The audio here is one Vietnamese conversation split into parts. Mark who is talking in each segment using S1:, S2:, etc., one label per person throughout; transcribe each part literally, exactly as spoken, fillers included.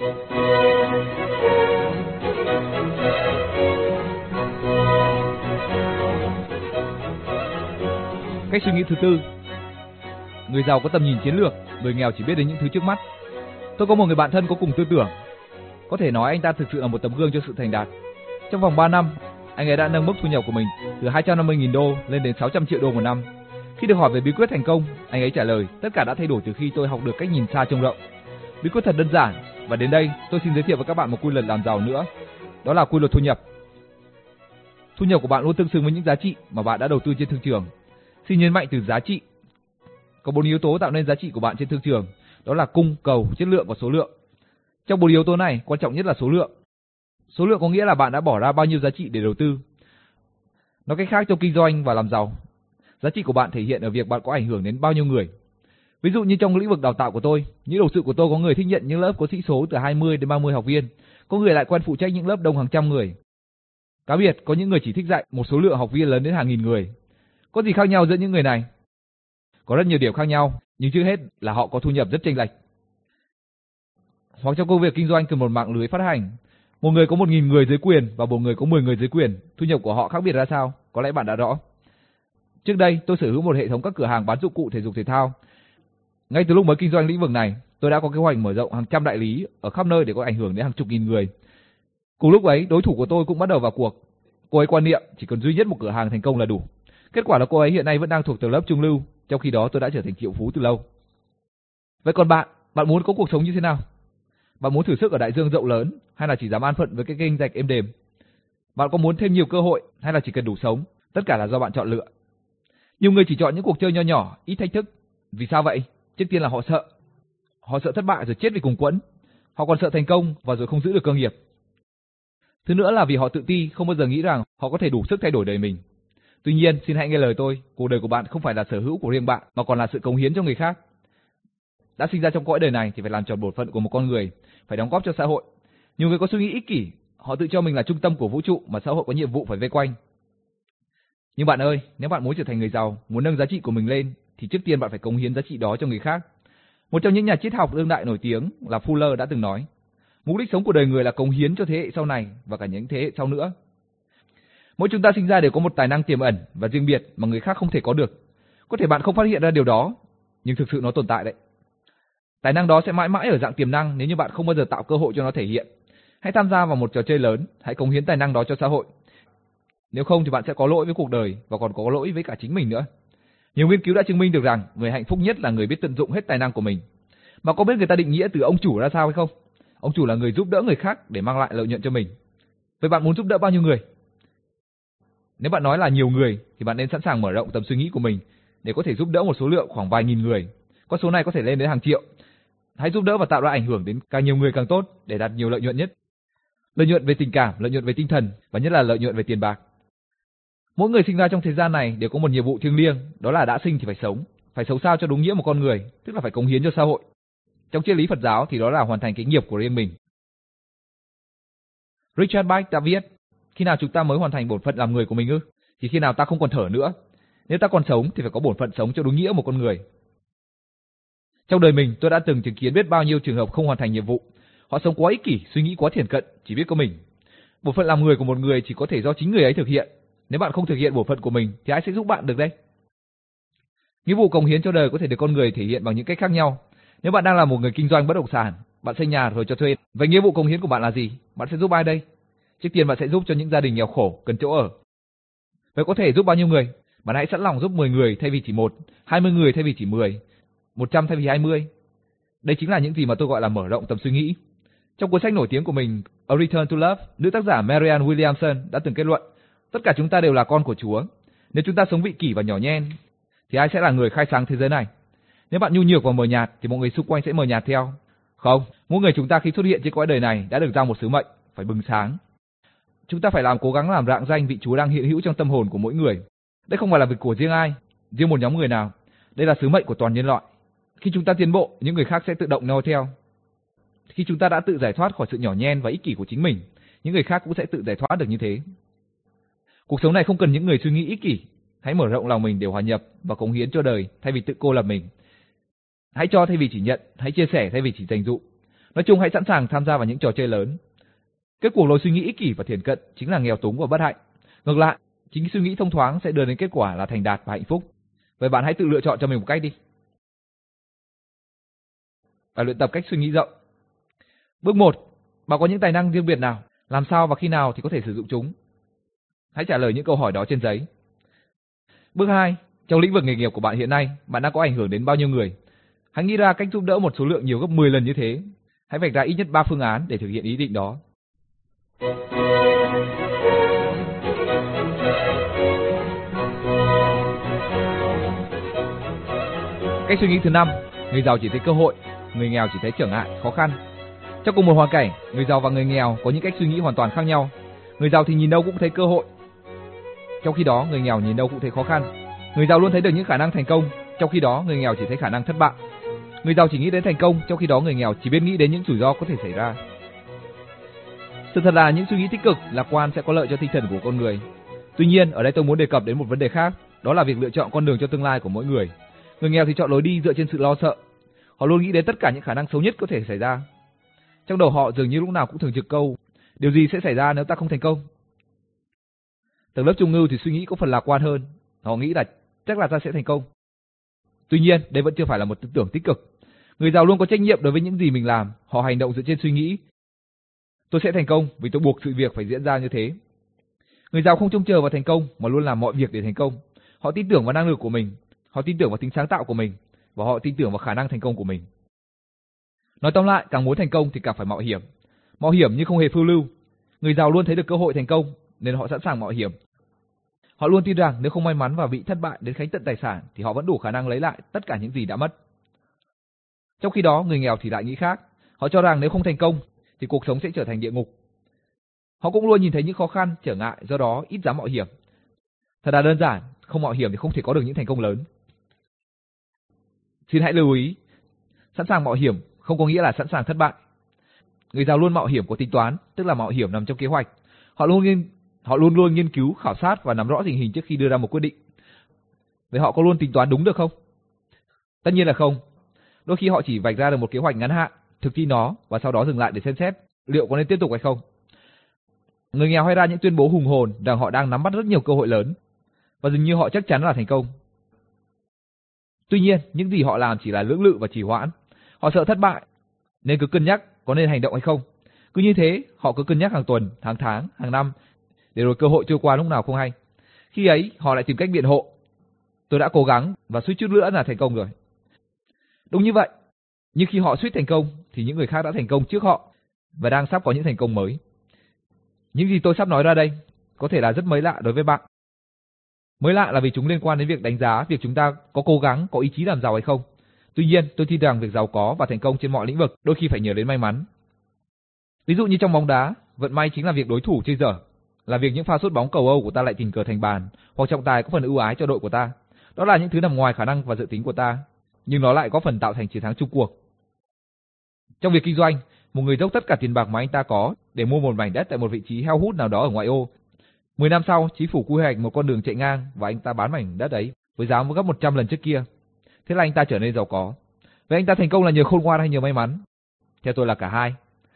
S1: Cách suy nghĩ thứ tư: người giàu có tầm nhìn chiến lược, người nghèo chỉ biết đến những thứ trước mắt. Tôi có một người bạn thân có cùng tư tưởng. Có thể nói anh ta thực sự là một tấm gương cho sự thành đạt. Trong vòng ba năm, anh ấy đã nâng mức thu nhập của mình từ hai trăm năm mươi nghìn đô lên đến sáu trăm triệu đô một năm. Khi được hỏi về bí quyết thành công, anh ấy trả lời: tất cả đã thay đổi từ khi tôi học được cách nhìn xa trông rộng. Bí quyết thật đơn giản, và đến đây tôi xin giới thiệu với các bạn một quy luật làm giàu nữa. Đó là quy luật thu nhập. Thu nhập của bạn luôn tương xứng với những giá trị mà bạn đã đầu tư trên thương trường. Xin nhấn mạnh từ giá trị. Có bốn yếu tố tạo nên giá trị của bạn trên thương trường, đó là cung, cầu, chất lượng và số lượng. Trong bốn yếu tố này, quan trọng nhất là số lượng. Số lượng có nghĩa là bạn đã bỏ ra bao nhiêu giá trị để đầu tư. Nói cách khác, trong kinh doanh và làm giàu, giá trị của bạn thể hiện ở việc bạn có ảnh hưởng đến bao nhiêu người. Ví dụ như trong lĩnh vực đào tạo của tôi, những đồng sự của tôi có người thích nhận những lớp có sĩ số từ hai mươi đến ba mươi học viên, có người lại quen phụ trách những lớp đông hàng trăm người. Cá biệt, có những người chỉ thích dạy một số lượng học viên lớn đến hàng nghìn người. Có gì khác nhau giữa những người này? Có rất nhiều điểm khác nhau, nhưng trước hết là họ có thu nhập rất chênh lệch. Hoặc trong công việc kinh doanh cần một mạng lưới phát hành, một người có một nghìn người dưới quyền và một người có mười người dưới quyền, thu nhập của họ khác biệt ra sao? Có lẽ bạn đã rõ. Trước đây, tôi sở hữu một hệ thống các cửa hàng bán dụng cụ thể dục thể thao. Ngay từ lúc mới kinh doanh lĩnh vực này, tôi đã có kế hoạch mở rộng hàng trăm đại lý ở khắp nơi để có ảnh hưởng đến hàng chục nghìn người. Cùng lúc ấy, đối thủ của tôi cũng bắt đầu vào cuộc. Cô ấy quan niệm chỉ cần duy nhất một cửa hàng thành công là đủ. Kết quả là cô ấy hiện nay vẫn đang thuộc tầng lớp trung lưu, trong khi đó tôi đã trở thành triệu phú từ lâu. Vậy còn bạn, bạn muốn có cuộc sống như thế nào? Bạn muốn thử sức ở đại dương rộng lớn, hay là chỉ dám an phận với cái kênh rạch êm đềm? Bạn có muốn thêm nhiều cơ hội, hay là chỉ cần đủ sống? Tất cả là do bạn chọn lựa. Nhiều người chỉ chọn những cuộc chơi nho nhỏ, ít thách thức. Vì sao vậy? Trước tiên là họ sợ. Họ sợ thất bại rồi chết vì cùng quẫn. Họ còn sợ thành công và rồi không giữ được cơ nghiệp. Thứ nữa là vì họ tự ti, không bao giờ nghĩ rằng họ có thể đủ sức thay đổi đời mình. Tuy nhiên, xin hãy nghe lời tôi, cuộc đời của bạn không phải là sở hữu của riêng bạn, mà còn là sự cống hiến cho người khác. Đã sinh ra trong cõi đời này thì phải làm tròn bổn phận của một con người, phải đóng góp cho xã hội. Nhiều người có suy nghĩ ích kỷ, họ tự cho mình là trung tâm của vũ trụ mà xã hội có nhiệm vụ phải vây quanh. Nhưng bạn ơi, nếu bạn muốn trở thành người giàu, muốn nâng giá trị của mình lên, thì trước tiên bạn phải cống hiến giá trị đó cho người khác. Một trong những nhà triết học đương đại nổi tiếng là Fuller đã từng nói: mục đích sống của đời người là cống hiến cho thế hệ sau này và cả những thế hệ sau nữa. Mỗi chúng ta sinh ra đều có một tài năng tiềm ẩn và riêng biệt mà người khác không thể có được. Có thể bạn không phát hiện ra điều đó, nhưng thực sự nó tồn tại đấy. Tài năng đó sẽ mãi mãi ở dạng tiềm năng nếu như bạn không bao giờ tạo cơ hội cho nó thể hiện. Hãy tham gia vào một trò chơi lớn, hãy cống hiến tài năng đó cho xã hội. Nếu không thì bạn sẽ có lỗi với cuộc đời và còn có lỗi với cả chính mình nữa. Nhiều nghiên cứu đã chứng minh được rằng người hạnh phúc nhất là người biết tận dụng hết tài năng của mình. Mà có biết người ta định nghĩa từ ông chủ ra sao hay không? Ông chủ là người giúp đỡ người khác để mang lại lợi nhuận cho mình. Vậy bạn muốn giúp đỡ bao nhiêu người? Nếu bạn nói là nhiều người thì bạn nên sẵn sàng mở rộng tầm suy nghĩ của mình để có thể giúp đỡ một số lượng khoảng vài nghìn người. Con số này có thể lên đến hàng triệu. Hãy giúp đỡ và tạo ra ảnh hưởng đến càng nhiều người càng tốt để đạt nhiều lợi nhuận nhất. Lợi nhuận về tình cảm, lợi nhuận về tinh thần và nhất là lợi nhuận về tiền bạc. Mỗi người sinh ra trong thế gian này đều có một nhiệm vụ thiêng liêng, đó là đã sinh thì phải sống, phải sống sao cho đúng nghĩa một con người, tức là phải cống hiến cho xã hội. Trong triết lý Phật giáo thì đó là hoàn thành cái nghiệp của riêng mình. Richard Bach đã viết: khi nào chúng ta mới hoàn thành bổn phận làm người của mình ư? Thì khi nào ta không còn thở nữa. Nếu ta còn sống thì phải có bổn phận sống cho đúng nghĩa một con người. Trong đời mình, tôi đã từng chứng kiến biết bao nhiêu trường hợp không hoàn thành nhiệm vụ. Họ sống quá ích kỷ, suy nghĩ quá thiển cận, chỉ biết có mình. Bổn phận làm người của một người chỉ có thể do chính người ấy thực hiện. Nếu bạn không thực hiện bổn phận của mình thì ai sẽ giúp bạn được đây? Nghĩa vụ cống hiến cho đời có thể được con người thể hiện bằng những cách khác nhau. Nếu bạn đang là một người kinh doanh bất động sản, bạn xây nhà rồi cho thuê, vậy nghĩa vụ cống hiến của bạn là gì? Bạn sẽ giúp ai đây? Trước tiên bạn sẽ giúp cho những gia đình nghèo khổ cần chỗ ở. Vậy có thể giúp bao nhiêu người? Bạn hãy sẵn lòng giúp mười người thay vì chỉ một, hai mươi người thay vì chỉ mười, một trăm thay vì hai mươi. Đây chính là những gì mà tôi gọi là mở rộng tầm suy nghĩ. Trong cuốn sách nổi tiếng của mình, A Return to Love, nữ tác giả Marianne Williamson đã từng kết luận: tất cả chúng ta đều là con của Chúa. Nếu chúng ta sống vị kỷ và nhỏ nhen, thì ai sẽ là người khai sáng thế giới này? Nếu bạn nhu nhược và mờ nhạt, thì mọi người xung quanh sẽ mờ nhạt theo. Không, mỗi người chúng ta khi xuất hiện trên cõi đời này đã được giao một sứ mệnh, phải bừng sáng. Chúng ta phải làm cố gắng làm rạng danh vị Chúa đang hiện hữu trong tâm hồn của mỗi người. Đây không phải là việc của riêng ai, riêng một nhóm người nào. Đây là sứ mệnh của toàn nhân loại. Khi chúng ta tiến bộ, những người khác sẽ tự động noi theo. Khi chúng ta đã tự giải thoát khỏi sự nhỏ nhen và ích kỷ của chính mình, những người khác cũng sẽ tự giải thoát được như thế. Cuộc sống này không cần những người suy nghĩ ích kỷ. Hãy mở rộng lòng mình để hòa nhập và cống hiến cho đời thay vì tự cô lập mình. Hãy cho thay vì chỉ nhận, hãy chia sẻ thay vì chỉ dành dụ. Nói chung hãy sẵn sàng tham gia vào những trò chơi lớn. Kết cuộc lối suy nghĩ ích kỷ và thiển cận chính là nghèo túng và bất hạnh. Ngược lại, chính suy nghĩ thông thoáng sẽ đưa đến kết quả là thành đạt và hạnh phúc. Vậy bạn hãy tự lựa chọn cho mình một cách đi. Bài luyện tập cách suy nghĩ rộng. Bước một. Bạn có những tài năng riêng biệt nào? Làm sao và khi nào thì có thể sử dụng chúng? Hãy trả lời những câu hỏi đó trên giấy. Bước hai. Trong lĩnh vực nghề nghiệp của bạn hiện nay, bạn đang có ảnh hưởng đến bao nhiêu người? Hãy nghĩ ra cách giúp đỡ một số lượng nhiều gấp mười lần như thế. Hãy vạch ra ít nhất ba phương án để thực hiện ý định đó. Cách suy nghĩ thứ năm. Người giàu chỉ thấy cơ hội, người nghèo chỉ thấy trở ngại, khó khăn. Trong cùng một hoàn cảnh, người giàu và người nghèo có những cách suy nghĩ hoàn toàn khác nhau. Người giàu thì nhìn đâu cũng thấy cơ hội, trong khi đó người nghèo nhìn đâu cũng thấy khó khăn. Người giàu luôn thấy được những khả năng thành công, trong khi đó người nghèo chỉ thấy khả năng thất bại. Người giàu chỉ nghĩ đến thành công, trong khi đó người nghèo chỉ biết nghĩ đến những rủi ro có thể xảy ra. Sự thật là những suy nghĩ tích cực, lạc quan sẽ có lợi cho tinh thần của con người. Tuy nhiên, ở đây tôi muốn đề cập đến một vấn đề khác, đó là việc lựa chọn con đường cho tương lai của mỗi người. Người nghèo thì chọn lối đi dựa trên sự lo sợ. Họ luôn nghĩ đến tất cả những khả năng xấu nhất có thể xảy ra. Trong đầu họ dường như lúc nào cũng thường trực câu: điều gì sẽ xảy ra nếu ta không thành công? Tầng lớp trung lưu thì suy nghĩ có phần lạc quan hơn. Họ nghĩ là chắc là ta sẽ thành công. Tuy nhiên, đây vẫn chưa phải là một tư tưởng tích cực. Người giàu luôn có trách nhiệm đối với những gì mình làm. Họ hành động dựa trên suy nghĩ: tôi sẽ thành công vì tôi buộc sự việc phải diễn ra như thế. Người giàu không trông chờ vào thành công mà luôn làm mọi việc để thành công. Họ tin tưởng vào năng lực của mình, họ tin tưởng vào tính sáng tạo của mình và họ tin tưởng vào khả năng thành công của mình. Nói tóm lại, càng muốn thành công thì càng phải mạo hiểm. Mạo hiểm nhưng không hề phiêu lưu. Người giàu luôn thấy được cơ hội thành công nên họ sẵn sàng mạo hiểm. Họ luôn tin rằng nếu không may mắn và bị thất bại đến khánh tận tài sản thì họ vẫn đủ khả năng lấy lại tất cả những gì đã mất. Trong khi đó, người nghèo thì lại nghĩ khác. Họ cho rằng nếu không thành công thì cuộc sống sẽ trở thành địa ngục. Họ cũng luôn nhìn thấy những khó khăn, trở ngại, do đó ít dám mạo hiểm. Thật là đơn giản, không mạo hiểm thì không thể có được những thành công lớn. Xin hãy lưu ý, sẵn sàng mạo hiểm không có nghĩa là sẵn sàng thất bại. Người giàu luôn mạo hiểm có tính toán, tức là mạo hiểm nằm trong kế hoạch. Họ luôn nghiên, họ luôn luôn nghiên cứu, khảo sát và nắm rõ tình hình trước khi đưa ra một quyết định. Vậy họ có luôn tính toán đúng được không? Tất nhiên là không. Đôi khi họ chỉ vạch ra được một kế hoạch ngắn hạn, thực thi nó và sau đó dừng lại để xem xét liệu có nên tiếp tục hay không. Người nghèo hay ra những tuyên bố hùng hồn rằng họ đang nắm bắt rất nhiều cơ hội lớn và dường như họ chắc chắn là thành công. Tuy nhiên, những gì họ làm chỉ là lưỡng lự và trì hoãn. Họ sợ thất bại nên cứ cân nhắc có nên hành động hay không. Cứ như thế, họ cứ cân nhắc hàng tuần, hàng tháng, hàng năm để rồi cơ hội trôi qua lúc nào không hay. Khi ấy, họ lại tìm cách biện hộ: tôi đã cố gắng và suýt chút nữa là thành công rồi. Đúng như vậy, nhưng khi họ suýt thành công thì những người khác đã thành công trước họ và đang sắp có những thành công mới. Những gì tôi sắp nói ra đây có thể là rất mới lạ đối với bạn. Mới lạ là vì chúng liên quan đến việc đánh giá việc chúng ta có cố gắng, có ý chí làm giàu hay không. Tuy nhiên, tôi tin rằng việc giàu có và thành công trên mọi lĩnh vực đôi khi phải nhờ đến may mắn. Ví dụ như trong bóng đá, vận may chính là việc đối thủ chơi dở, là việc những pha sút bóng cầu Âu của ta lại tình cờ thành bàn, hoặc trọng tài có phần ưu ái cho đội của ta. Đó là những thứ nằm ngoài khả năng và dự tính của ta, nhưng nó lại có phần tạo thành chiến thắng chung cuộc. Trong việc kinh doanh, một người dốc tất cả tiền bạc mà anh ta có để mua một mảnh đất tại một vị trí heo hút nào đó ở ngoại ô. Mười năm sau, chính phủ quy hoạch một con đường chạy ngang và anh ta bán mảnh đất ấy với giá gấp một trăm lần trước kia. Thế là anh ta trở nên giàu có. Vậy anh ta thành công là nhờ khôn ngoan hay nhờ may mắn? Theo tôi là cả hai.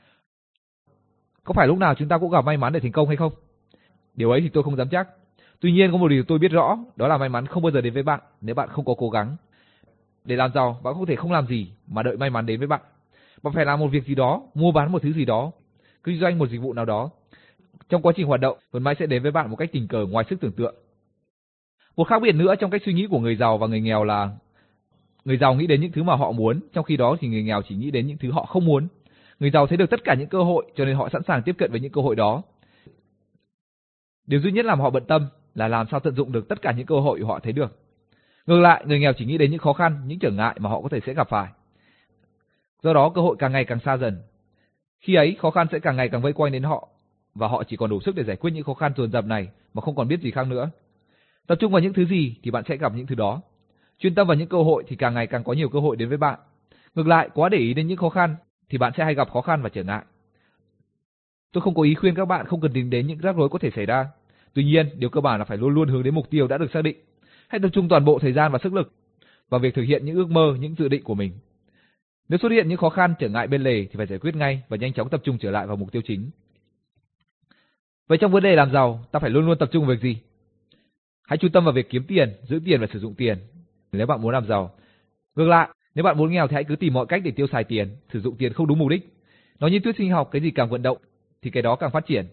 S1: Có phải lúc nào chúng ta cũng gặp may mắn để thành công hay không? Điều ấy thì tôi không dám chắc. Tuy nhiên có một điều tôi biết rõ, đó là may mắn không bao giờ đến với bạn nếu bạn không có cố gắng. Để làm giàu, bạn không thể không làm gì mà đợi may mắn đến với bạn. Bạn phải làm một việc gì đó, mua bán một thứ gì đó, kinh doanh một dịch vụ nào đó. Trong quá trình hoạt động, vận may sẽ đến với bạn một cách tình cờ ngoài sức tưởng tượng. Một khác biệt nữa trong cách suy nghĩ của người giàu và người nghèo là người giàu nghĩ đến những thứ mà họ muốn, trong khi đó thì người nghèo chỉ nghĩ đến những thứ họ không muốn. Người giàu thấy được tất cả những cơ hội cho nên họ sẵn sàng tiếp cận với những cơ hội đó. Điều duy nhất làm họ bận tâm là làm sao tận dụng được tất cả những cơ hội họ thấy được. Ngược lại, người nghèo chỉ nghĩ đến những khó khăn, những trở ngại mà họ có thể sẽ gặp phải. Do đó cơ hội càng ngày càng xa dần. Khi ấy khó khăn sẽ càng ngày càng vây quanh đến họ và họ chỉ còn đủ sức để giải quyết những khó khăn dồn dập này mà không còn biết gì khác nữa. Tập trung vào những thứ gì thì bạn sẽ gặp những thứ đó. Chuyên tâm vào những cơ hội thì càng ngày càng có nhiều cơ hội đến với bạn. Ngược lại, quá để ý đến những khó khăn thì bạn sẽ hay gặp khó khăn và trở ngại. Tôi không có ý khuyên các bạn không cần tính đến những rắc rối có thể xảy ra. Tuy nhiên, điều cơ bản là phải luôn luôn hướng đến mục tiêu đã được xác định. Hãy tập trung toàn bộ thời gian và sức lực vào việc thực hiện những ước mơ, những dự định của mình. Nếu xuất hiện những khó khăn, trở ngại bên lề thì phải giải quyết ngay và nhanh chóng tập trung trở lại vào mục tiêu chính. Vậy trong vấn đề làm giàu, ta phải luôn luôn tập trung vào việc gì? Hãy chú tâm vào việc kiếm tiền, giữ tiền và sử dụng tiền nếu bạn muốn làm giàu. Ngược lại, nếu bạn muốn nghèo thì hãy cứ tìm mọi cách để tiêu xài tiền, sử dụng tiền không đúng mục đích. Nói như thuyết sinh học, cái gì càng vận động thì cái đó càng phát triển.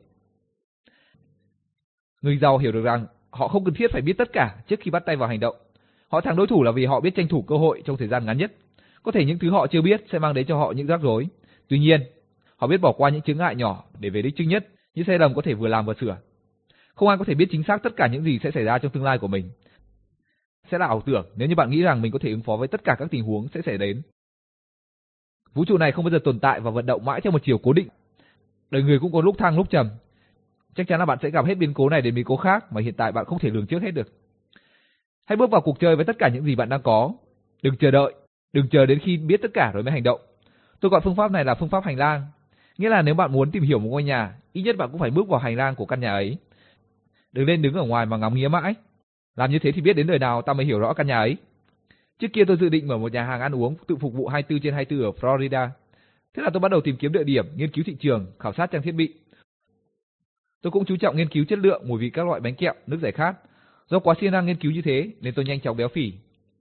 S1: Người giàu hiểu được rằng họ không cần thiết phải biết tất cả trước khi bắt tay vào hành động. Họ thắng đối thủ là vì họ biết tranh thủ cơ hội trong thời gian ngắn nhất. Có thể những thứ họ chưa biết sẽ mang đến cho họ những rắc rối. Tuy nhiên, họ biết bỏ qua những chướng ngại nhỏ để về đích trước nhất, những sai lầm có thể vừa làm vừa sửa. Không ai có thể biết chính xác tất cả những gì sẽ xảy ra trong tương lai của mình. Sẽ là ảo tưởng nếu như bạn nghĩ rằng mình có thể ứng phó với tất cả các tình huống sẽ xảy đến. Vũ trụ này không bao giờ tồn tại và vận động mãi theo một chiều cố định. Đời người cũng có lúc thăng lúc trầm. Chắc chắn là bạn sẽ gặp hết biến cố này đến biến cố khác mà hiện tại bạn không thể lường trước hết được. Hãy bước vào cuộc chơi với tất cả những gì bạn đang có. Đừng chờ đợi, đừng chờ đến khi biết tất cả rồi mới hành động. Tôi gọi phương pháp này là phương pháp hành lang. Nghĩa là nếu bạn muốn tìm hiểu một ngôi nhà, ít nhất bạn cũng phải bước vào hành lang của căn nhà ấy. Đừng lên đứng ở ngoài mà ngắm nghía mãi. Làm như thế thì biết đến đời nào ta mới hiểu rõ căn nhà ấy. Trước kia tôi dự định mở một nhà hàng ăn uống tự phục vụ hai mươi bốn trên hai mươi bốn ở Florida. Thế là tôi bắt đầu tìm kiếm địa điểm, nghiên cứu thị trường, khảo sát trang thiết bị. Tôi cũng chú trọng nghiên cứu chất lượng, mùi vị các loại bánh kẹo, nước giải khát. Do quá siêng năng nghiên cứu như thế nên tôi nhanh chóng béo phì.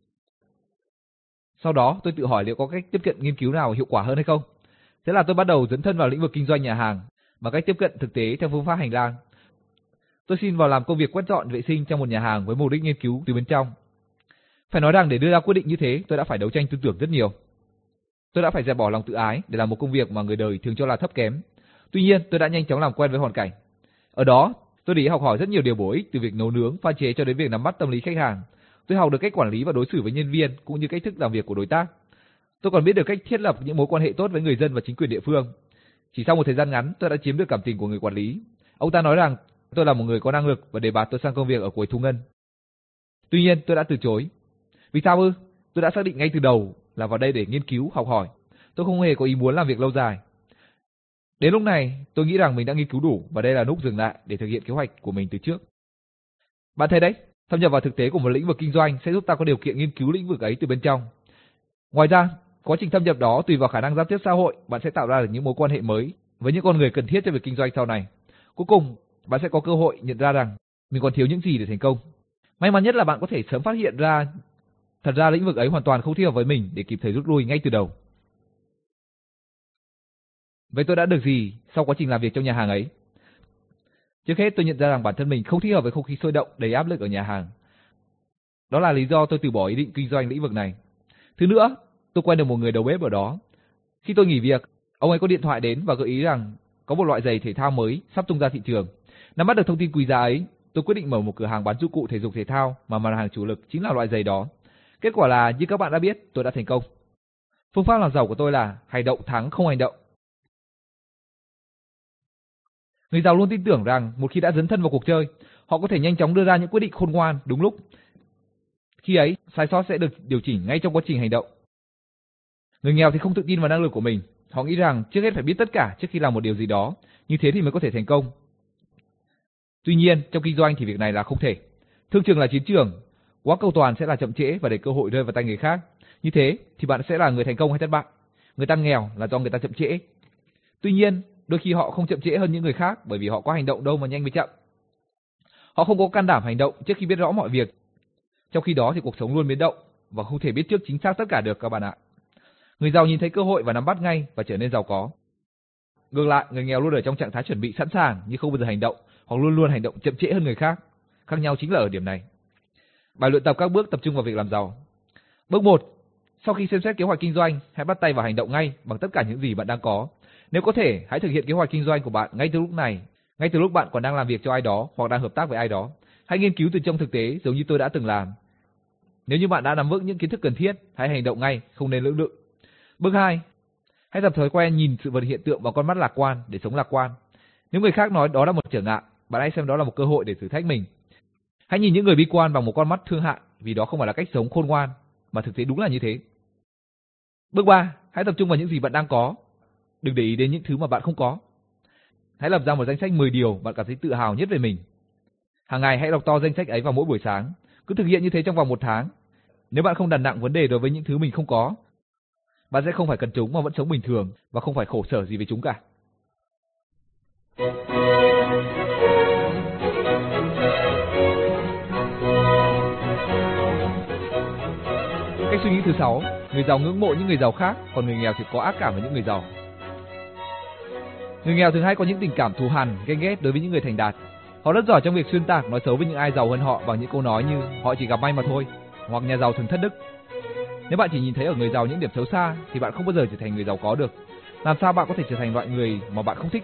S1: Sau đó tôi tự hỏi liệu có cách tiếp cận nghiên cứu nào hiệu quả hơn hay không. Thế là tôi bắt đầu dấn thân vào lĩnh vực kinh doanh nhà hàng bằng cách tiếp cận thực tế theo phương pháp hành lang. Tôi xin vào làm công việc quét dọn vệ sinh trong một nhà hàng với mục đích nghiên cứu từ bên trong. Phải nói rằng để đưa ra quyết định như thế, tôi đã phải đấu tranh tư tưởng rất nhiều. Tôi đã phải dẹp bỏ lòng tự ái để làm một công việc mà người đời thường cho là thấp kém. Tuy nhiên, tôi đã nhanh chóng làm quen với hoàn cảnh. Ở đó, tôi để học hỏi rất nhiều điều bổ ích từ việc nấu nướng, pha chế cho đến việc nắm bắt tâm lý khách hàng. Tôi học được cách quản lý và đối xử với nhân viên cũng như cách thức làm việc của đối tác. Tôi còn biết được cách thiết lập những mối quan hệ tốt với người dân và chính quyền địa phương. Chỉ sau một thời gian ngắn, tôi đã chiếm được cảm tình của người quản lý. Ông ta nói rằng tôi là một người có năng lực và đề bạt tôi sang công việc ở quầy thu ngân. Tuy nhiên, tôi đã từ chối. Vì sao ư? Tôi đã xác định ngay từ đầu là vào đây để nghiên cứu, học hỏi. Tôi không hề có ý muốn làm việc lâu dài. Đến lúc này, tôi nghĩ rằng mình đã nghiên cứu đủ và đây là lúc dừng lại để thực hiện kế hoạch của mình từ trước. Bạn thấy đấy, thâm nhập vào thực tế của một lĩnh vực kinh doanh sẽ giúp ta có điều kiện nghiên cứu lĩnh vực ấy từ bên trong. Ngoài ra, quá trình thâm nhập đó tùy vào khả năng giao tiếp xã hội, bạn sẽ tạo ra được những mối quan hệ mới với những con người cần thiết cho việc kinh doanh sau này. Cuối cùng, bạn sẽ có cơ hội nhận ra rằng mình còn thiếu những gì để thành công. May mắn nhất là bạn có thể sớm phát hiện ra thật ra lĩnh vực ấy hoàn toàn không thích hợp với mình để kịp thời rút lui ngay từ đầu. Vậy tôi đã được gì sau quá trình làm việc trong nhà hàng ấy? Trước hết tôi nhận ra rằng bản thân mình không thích hợp với không khí sôi động, đầy áp lực ở nhà hàng. Đó là lý do tôi từ bỏ ý định kinh doanh lĩnh vực này. Thứ nữa, tôi quen được một người đầu bếp ở đó. Khi tôi nghỉ việc, ông ấy có điện thoại đến và gợi ý rằng có một loại giày thể thao mới sắp tung ra thị trường. Nắm bắt được thông tin quý giá ấy, tôi quyết định mở một cửa hàng bán dụng cụ thể dục thể thao mà mặt hàng chủ lực chính là loại giày đó. Kết quả là như các bạn đã biết, tôi đã thành công. Phương pháp làm giàu của tôi là hành động thắng không hành động. Người giàu luôn tin tưởng rằng một khi đã dấn thân vào cuộc chơi, họ có thể nhanh chóng đưa ra những quyết định khôn ngoan đúng lúc. Khi ấy, sai sót sẽ được điều chỉnh ngay trong quá trình hành động. Người nghèo thì không tự tin vào năng lực của mình. Họ nghĩ rằng trước hết phải biết tất cả trước khi làm một điều gì đó, như thế thì mới có thể thành công. Tuy nhiên, trong kinh doanh thì việc này là không thể. Thương trường là chiến trường, quá cầu toàn sẽ là chậm trễ và để cơ hội rơi vào tay người khác. Như thế thì bạn sẽ là người thành công hay thất bại. Người ta nghèo là do người ta chậm trễ. Tuy nhiên, đôi khi họ không chậm trễ hơn những người khác bởi vì họ có hành động đâu mà nhanh với chậm. Họ không có can đảm hành động trước khi biết rõ mọi việc. Trong khi đó thì cuộc sống luôn biến động và không thể biết trước chính xác tất cả được các bạn ạ. Người giàu nhìn thấy cơ hội và nắm bắt ngay và trở nên giàu có. Ngược lại, người nghèo luôn ở trong trạng thái chuẩn bị sẵn sàng nhưng không bao giờ hành động, hoặc luôn luôn hành động chậm trễ hơn người khác. Khác nhau chính là ở điểm này. Bài luyện tập các bước tập trung vào việc làm giàu. Bước một. Sau khi xem xét kế hoạch kinh doanh, hãy bắt tay vào hành động ngay bằng tất cả những gì bạn đang có. Nếu có thể, hãy thực hiện kế hoạch kinh doanh của bạn ngay từ lúc này, ngay từ lúc bạn còn đang làm việc cho ai đó hoặc đang hợp tác với ai đó. Hãy nghiên cứu từ trong thực tế giống như tôi đã từng làm. Nếu như bạn đã nắm vững những kiến thức cần thiết, hãy hành động ngay, không nên lưỡng lự. Bước hai. Hãy tập thói quen nhìn sự vật hiện tượng bằng con mắt lạc quan để sống lạc quan. Nếu người khác nói đó là một trở ngại, bạn hãy xem đó là một cơ hội để thử thách mình. Hãy nhìn những người bi quan bằng một con mắt thương hại, vì đó không phải là cách sống khôn ngoan, mà thực tế đúng là như thế. Bước ba. Hãy tập trung vào những gì bạn đang có. Đừng để ý đến những thứ mà bạn không có. Hãy lập ra một danh sách mười điều bạn cảm thấy tự hào nhất về mình. Hàng ngày hãy đọc to danh sách ấy vào mỗi buổi sáng. Cứ thực hiện như thế trong vòng một tháng. Nếu bạn không đặt nặng vấn đề đối với những thứ mình không có, Bạn sẽ không phải cần chúng mà vẫn sống bình thường và không phải khổ sở gì với chúng cả. Cách suy nghĩ thứ sáu, người giàu ngưỡng mộ những người giàu khác, còn người nghèo thì có ác cảm với những người giàu. Người nghèo thường hay có những tình cảm thù hằn, ganh ghét đối với những người thành đạt. Họ rất giỏi trong việc xuyên tạc, nói xấu với những ai giàu hơn họ bằng những câu nói như họ chỉ gặp may mà thôi, hoặc nhà giàu thường thất đức. Nếu bạn chỉ nhìn thấy ở người giàu những điểm xấu xa thì bạn không bao giờ trở thành người giàu có được. Làm sao bạn có thể trở thành loại người mà bạn không thích?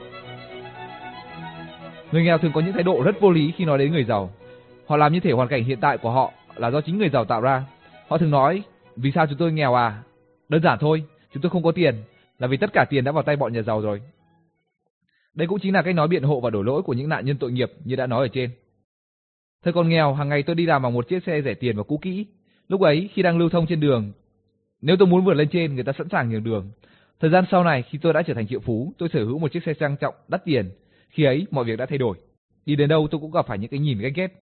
S1: Người nghèo thường có những thái độ rất vô lý khi nói đến người giàu. Họ làm như thể hoàn cảnh hiện tại của họ là do chính người giàu tạo ra. Họ thường nói, vì sao chúng tôi nghèo à? Đơn giản thôi, chúng tôi không có tiền, là vì tất cả tiền đã vào tay bọn nhà giàu rồi. Đây cũng chính là cách nói biện hộ và đổ lỗi của những nạn nhân tội nghiệp như đã nói ở trên. Thời còn nghèo, hàng ngày tôi đi làm bằng một chiếc xe rẻ tiền và cũ kỹ. Lúc ấy, khi đang lưu thông trên đường, nếu tôi muốn vượt lên trên, người ta sẵn sàng nhường đường. Thời gian sau này, khi tôi đã trở thành triệu phú, tôi sở hữu một chiếc xe sang trọng, đắt tiền. Khi ấy, mọi việc đã thay đổi. Đi đến đâu tôi cũng gặp phải những cái nhìn ganh ghét.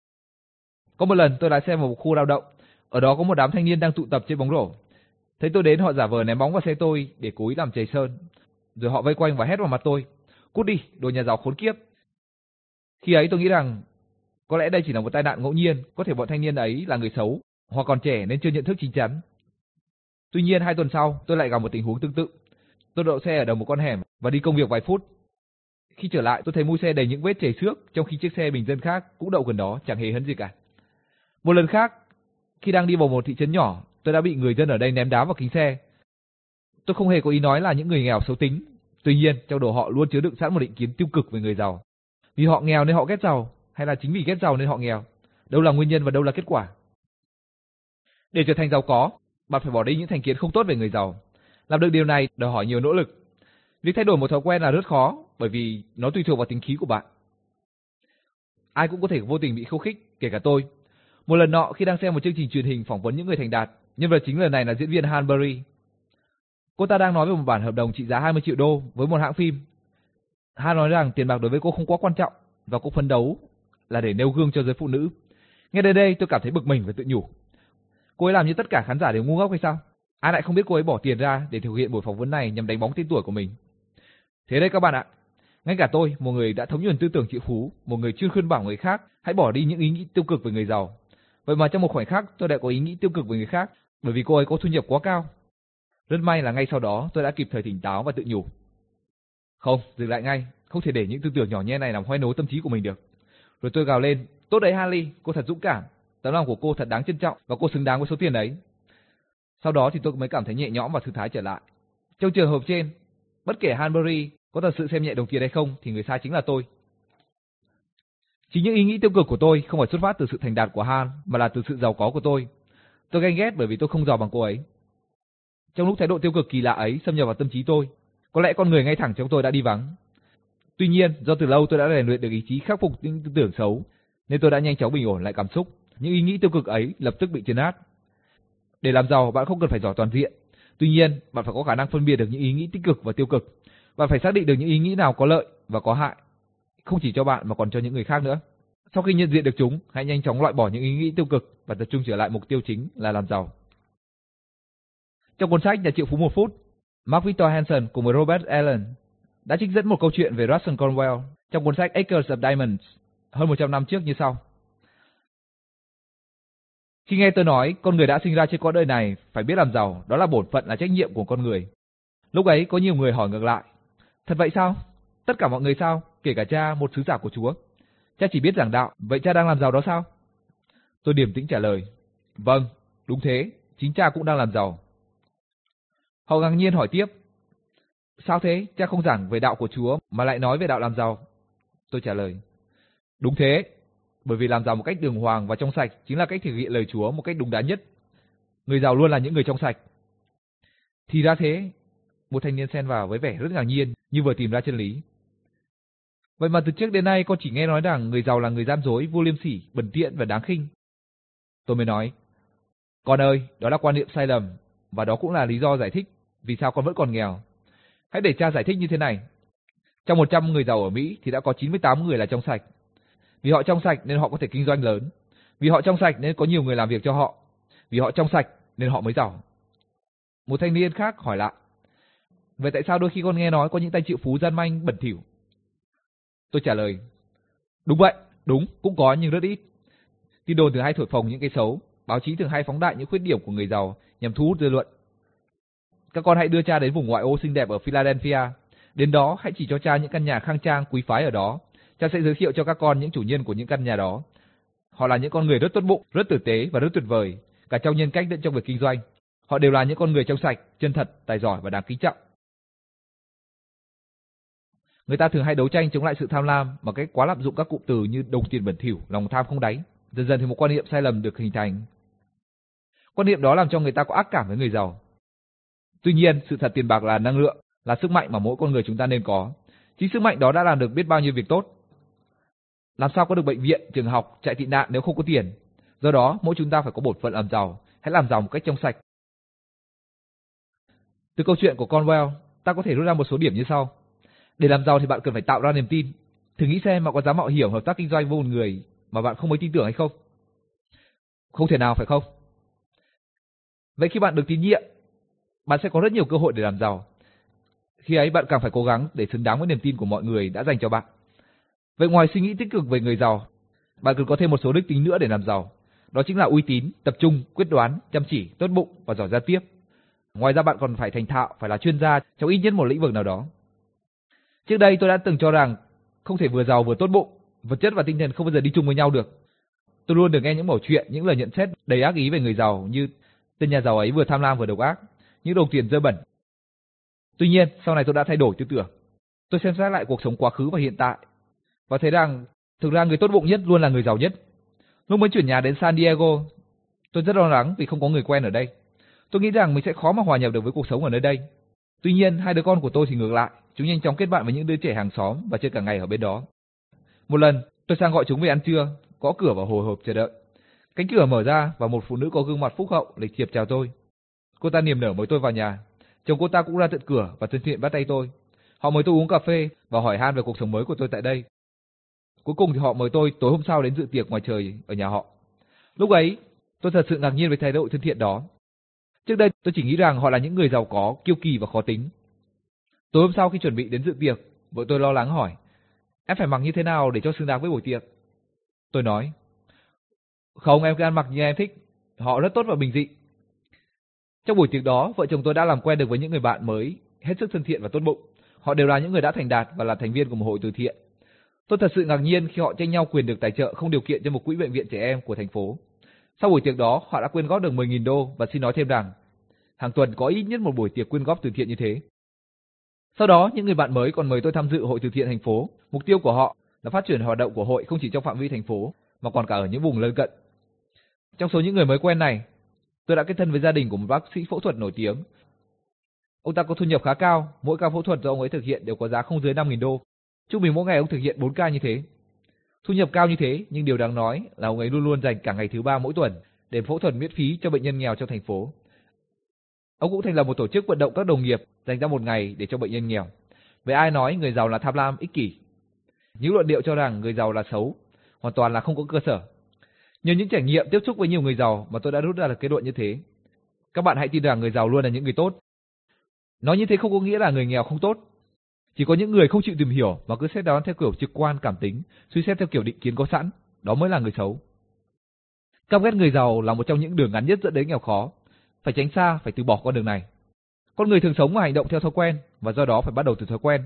S1: Có một lần tôi lái xe vào một khu lao động, ở đó có một đám thanh niên đang tụ tập trên bóng rổ. Thấy tôi đến, họ giả vờ ném bóng vào xe tôi để cố ý làm chày sơn, rồi họ vây quanh và hét vào mặt tôi: "Cút đi, đồ nhà giàu khốn kiếp!" Khi ấy tôi nghĩ rằng có lẽ đây chỉ là một tai nạn ngẫu nhiên, có thể bọn thanh niên ấy là người xấu hoặc còn trẻ nên chưa nhận thức chín chắn. Tuy nhiên hai tuần sau, tôi lại gặp một tình huống tương tự. Tôi đậu xe ở đầu một con hẻm và đi công việc vài phút. Khi trở lại, tôi thấy mui xe đầy những vết chảy xước, trong khi chiếc xe bình dân khác cũng đậu gần đó chẳng hề hấn gì cả. Một lần khác, khi đang đi vào một thị trấn nhỏ, tôi đã bị người dân ở đây ném đá vào kính xe. Tôi không hề có ý nói là những người nghèo xấu tính. Tuy nhiên, trong đầu họ luôn chứa đựng sẵn một định kiến tiêu cực về người giàu. Vì họ nghèo nên họ ghét giàu, hay là chính vì ghét giàu nên họ nghèo? Đâu là nguyên nhân và đâu là kết quả? Để trở thành giàu có, bạn phải bỏ đi những thành kiến không tốt về người giàu. Làm được điều này đòi hỏi nhiều nỗ lực. Việc thay đổi một thói quen là rất khó, bởi vì nó tùy thuộc vào tính khí của bạn. Ai cũng có thể vô tình bị khiêu khích, kể cả tôi. Một lần nọ, khi đang xem một chương trình truyền hình phỏng vấn những người thành đạt, nhân vật chính lần này là diễn viên Halle Berry. Cô ta đang nói về một bản hợp đồng trị giá hai mươi triệu đô với một hãng phim. Halle nói rằng tiền bạc đối với cô không quá quan trọng và cô phấn đấu là để nêu gương cho giới phụ nữ. Nghe đến đây tôi cảm thấy bực mình và tự nhủ. Cô ấy làm như tất cả khán giả đều ngu ngốc hay sao? Ai lại không biết cô ấy bỏ tiền ra để thực hiện buổi phỏng vấn này nhằm đánh bóng tên tuổi của mình? Thế đây các bạn ạ. Ngay cả tôi, một người đã thấm nhuần tư tưởng triệu phú, một người chuyên khuyên bảo người khác hãy bỏ đi những ý nghĩ tiêu cực về người giàu. Vậy mà trong một khoảnh khắc tôi đã có ý nghĩ tiêu cực về người khác bởi vì cô ấy có thu nhập quá cao. Rất may là ngay sau đó tôi đã kịp thời tỉnh táo và tự nhủ. Không, dừng lại ngay, không thể để những tư tưởng nhỏ nhen này làm hoen nố tâm trí của mình được. Rồi tôi gào lên, tốt đấy Halle, cô thật dũng cảm, tấm lòng của cô thật đáng trân trọng và cô xứng đáng với số tiền đấy. Sau đó thì tôi mới cảm thấy nhẹ nhõm và thư thái trở lại. Trong trường hợp trên, bất kể Halle Berry có thật sự xem nhẹ đồng tiền hay không thì người sai chính là tôi. Chính những ý nghĩ tiêu cực của tôi không phải xuất phát từ sự thành đạt của Halle mà là từ sự giàu có của tôi. Tôi ganh ghét bởi vì tôi không giàu bằng cô ấy. Trong lúc thái độ tiêu cực kỳ lạ ấy xâm nhập vào tâm trí tôi, có lẽ con người ngay thẳng trong tôi đã đi vắng. Tuy nhiên, do từ lâu tôi đã rèn luyện được ý chí khắc phục những tư tưởng xấu, nên tôi đã nhanh chóng bình ổn lại cảm xúc. Những ý nghĩ tiêu cực ấy lập tức bị trấn áp. Để làm giàu, bạn không cần phải giỏi toàn diện. Tuy nhiên, bạn phải có khả năng phân biệt được những ý nghĩ tích cực và tiêu cực. Bạn phải xác định được những ý nghĩ nào có lợi và có hại, không chỉ cho bạn mà còn cho những người khác nữa. Sau khi nhận diện được chúng, hãy nhanh chóng loại bỏ những ý nghĩ tiêu cực và tập trung trở lại mục tiêu chính là làm giàu. Trong cuốn sách Nhà triệu phú một phút, Mark Victor Hansen cùng với Robert Allen đã trích dẫn một câu chuyện về Russell Cornwell trong cuốn sách Acres of Diamonds hơn một trăm năm trước như sau. Khi nghe tôi nói con người đã sinh ra trên cõi đời này phải biết làm giàu, đó là bổn phận, là trách nhiệm của con người. Lúc ấy có nhiều người hỏi ngược lại, thật vậy sao? Tất cả mọi người sao? Kể cả cha, một sứ giả của Chúa. Cha chỉ biết giảng đạo, vậy cha đang làm giàu đó sao? Tôi điềm tĩnh trả lời, vâng, đúng thế, chính cha cũng đang làm giàu. Họ ngạc nhiên hỏi tiếp, sao thế? Cha không giảng về đạo của Chúa mà lại nói về đạo làm giàu? Tôi trả lời, đúng thế, bởi vì làm giàu một cách đường hoàng và trong sạch chính là cách thực hiện lời Chúa một cách đúng đắn nhất. Người giàu luôn là những người trong sạch. Thì ra thế, một thanh niên xen vào với vẻ rất ngạc nhiên như vừa tìm ra chân lý. Vậy mà từ trước đến nay con chỉ nghe nói rằng người giàu là người gian dối, vô liêm sỉ, bẩn tiện và đáng khinh. Tôi mới nói, con ơi, đó là quan niệm sai lầm và đó cũng là lý do giải thích vì sao con vẫn còn nghèo. Hãy để cha giải thích như thế này. Trong một trăm người giàu ở Mỹ thì đã có chín mươi tám người là trong sạch. Vì họ trong sạch nên họ có thể kinh doanh lớn. Vì họ trong sạch nên có nhiều người làm việc cho họ. Vì họ trong sạch nên họ mới giàu. Một thanh niên khác hỏi lại, vậy tại sao đôi khi con nghe nói có những tay triệu phú gian manh bẩn thỉu? Tôi trả lời, đúng vậy, đúng, cũng có nhưng rất ít. Tin đồn thường hay thổi phồng những cái xấu, báo chí thường hay phóng đại những khuyết điểm của người giàu nhằm thu hút dư luận. Các con hãy đưa cha đến vùng ngoại ô xinh đẹp ở Philadelphia. Đến đó hãy chỉ cho cha những căn nhà khang trang quý phái ở đó. Cha sẽ giới thiệu cho các con những chủ nhân của những căn nhà đó. Họ là những con người rất tốt bụng, rất tử tế và rất tuyệt vời, cả trong nhân cách lẫn trong việc kinh doanh. Họ đều là những con người trong sạch, chân thật, tài giỏi và đáng kính trọng. Người ta thường hay đấu tranh chống lại sự tham lam bằng cách quá lạm dụng các cụm từ như đồng tiền bẩn thỉu, lòng tham không đáy. Dần dần thì một quan niệm sai lầm được hình thành. Quan niệm đó làm cho người ta có ác cảm với người giàu. Tuy nhiên, sự thật tiền bạc là năng lượng, là sức mạnh mà mỗi con người chúng ta nên có. Chính sức mạnh đó đã làm được biết bao nhiêu việc tốt. Làm sao có được bệnh viện, trường học, trại tị nạn nếu không có tiền? Do đó, mỗi chúng ta phải có bổn phận làm giàu, hãy làm giàu một cách trong sạch. Từ câu chuyện của Cornwell, ta có thể rút ra một số điểm như sau. Để làm giàu thì bạn cần phải tạo ra niềm tin. Thử nghĩ xem bạn có dám mạo hiểm hợp tác kinh doanh với một người mà bạn không mấy tin tưởng hay không? Không thể nào phải không? Vậy khi bạn được tín nhiệm, bạn sẽ có rất nhiều cơ hội để làm giàu. Khi ấy bạn càng phải cố gắng để xứng đáng với niềm tin của mọi người đã dành cho bạn. Vậy ngoài suy nghĩ tích cực về người giàu, bạn cần có thêm một số đức tính nữa để làm giàu. Đó chính là uy tín, tập trung, quyết đoán, chăm chỉ, tốt bụng và giỏi giao tiếp. Ngoài ra bạn còn phải thành thạo, phải là chuyên gia trong ít nhất một lĩnh vực nào đó. Trước đây tôi đã từng cho rằng không thể vừa giàu vừa tốt bụng, vật chất và tinh thần không bao giờ đi chung với nhau được. Tôi luôn được nghe những mẩu chuyện, những lời nhận xét đầy ác ý về người giàu như tên nhà giàu ấy vừa tham lam vừa độc ác, những đồng tiền dơ bẩn. Tuy nhiên, sau này tôi đã thay đổi tư tưởng. Tôi xem xét lại cuộc sống quá khứ và hiện tại và thấy rằng thực ra người tốt bụng nhất luôn là người giàu nhất. Lúc mới chuyển nhà đến San Diego, tôi rất lo lắng vì không có người quen ở đây. Tôi nghĩ rằng mình sẽ khó mà hòa nhập được với cuộc sống ở nơi đây. Tuy nhiên, hai đứa con của tôi thì ngược lại, chúng nhanh chóng kết bạn với những đứa trẻ hàng xóm và chơi cả ngày ở bên đó. Một lần, tôi sang gọi chúng về ăn trưa, gõ cửa và hồi hộp chờ đợi. Cánh cửa mở ra và một phụ nữ có gương mặt phúc hậu lịch thiệp chào tôi. Cô ta niềm nở mời tôi vào nhà. Chồng cô ta cũng ra tận cửa và thân thiện bắt tay tôi. Họ mời tôi uống cà phê và hỏi han về cuộc sống mới của tôi tại đây. Cuối cùng thì họ mời tôi tối hôm sau đến dự tiệc ngoài trời ở nhà họ. Lúc ấy, tôi thật sự ngạc nhiên với thái độ thân thiện đó. Trước đây tôi chỉ nghĩ rằng họ là những người giàu có, kiêu kỳ và khó tính. Tối hôm sau khi chuẩn bị đến dự tiệc, vợ tôi lo lắng hỏi: "Em phải mặc như thế nào để cho xứng đáng với buổi tiệc?" Tôi nói: "Không, em cứ ăn mặc như em thích. Họ rất tốt và bình dị." Trong buổi tiệc đó, vợ chồng tôi đã làm quen được với những người bạn mới hết sức thân thiện và tốt bụng. Họ đều là những người đã thành đạt và là thành viên của một hội từ thiện. Tôi thật sự ngạc nhiên khi họ tranh nhau quyền được tài trợ không điều kiện cho một quỹ bệnh viện trẻ em của thành phố. Sau buổi tiệc đó, họ đã quyên góp được mười nghìn đô và xin nói thêm rằng hàng tuần có ít nhất một buổi tiệc quyên góp từ thiện như thế. Sau đó, những người bạn mới còn mời tôi tham dự hội từ thiện thành phố. Mục tiêu của họ là phát triển hoạt động của hội không chỉ trong phạm vi thành phố mà còn cả ở những vùng lân cận. Trong số những người mới quen này, tôi đã kết thân với gia đình của một bác sĩ phẫu thuật nổi tiếng. Ông ta có thu nhập khá cao, mỗi ca phẫu thuật do ông ấy thực hiện đều có giá không dưới năm nghìn đô. Trung bình mỗi ngày ông thực hiện bốn ca như thế. Thu nhập cao như thế, nhưng điều đáng nói là ông ấy luôn luôn dành cả ngày thứ ba mỗi tuần để phẫu thuật miễn phí cho bệnh nhân nghèo trong thành phố. Ông cũng thành lập một tổ chức vận động các đồng nghiệp dành ra một ngày để cho bệnh nhân nghèo. Vậy ai nói người giàu là tham lam, ích kỷ? Những luận điệu cho rằng người giàu là xấu hoàn toàn là không có cơ sở. Nhờ những trải nghiệm tiếp xúc với nhiều người giàu mà tôi đã rút ra được kết luận như thế. Các bạn hãy tin rằng người giàu luôn là những người tốt. Nói như thế không có nghĩa là người nghèo không tốt. Chỉ có những người không chịu tìm hiểu mà cứ xét đoán theo kiểu trực quan cảm tính, suy xét theo kiểu định kiến có sẵn, đó mới là người xấu. Căm ghét người giàu là một trong những đường ngắn nhất dẫn đến nghèo khó. Phải tránh xa, phải từ bỏ con đường này. Con người thường sống và hành động theo thói quen và do đó phải bắt đầu từ thói quen.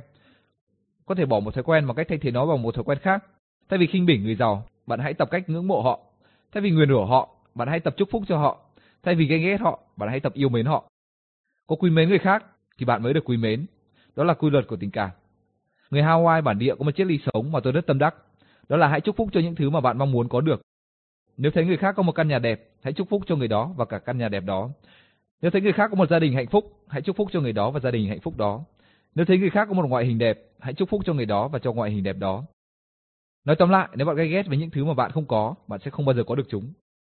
S1: Có thể bỏ một thói quen bằng cách thay thế nó bằng một thói quen khác. Thay vì khinh bỉ người giàu, bạn hãy tập cách ngưỡng mộ họ. Thay vì nguyền rủa họ, bạn hãy tập chúc phúc cho họ. Thay vì ganh ghét họ, bạn hãy tập yêu mến họ. Có quý mến người khác thì bạn mới được quý mến. Đó là quy luật của tình cảm. Người Hawaii bản địa có một triết lý sống mà tôi rất tâm đắc. Đó là hãy chúc phúc cho những thứ mà bạn mong muốn có được. Nếu thấy người khác có một căn nhà đẹp, hãy chúc phúc cho người đó và cả căn nhà đẹp đó. Nếu thấy người khác có một gia đình hạnh phúc, hãy chúc phúc cho người đó và gia đình hạnh phúc đó. Nếu thấy người khác có một ngoại hình đẹp, hãy chúc phúc cho người đó và cho ngoại hình đẹp đó. Nói tóm lại, nếu bạn gay ghét với những thứ mà bạn không có, bạn sẽ không bao giờ có được chúng.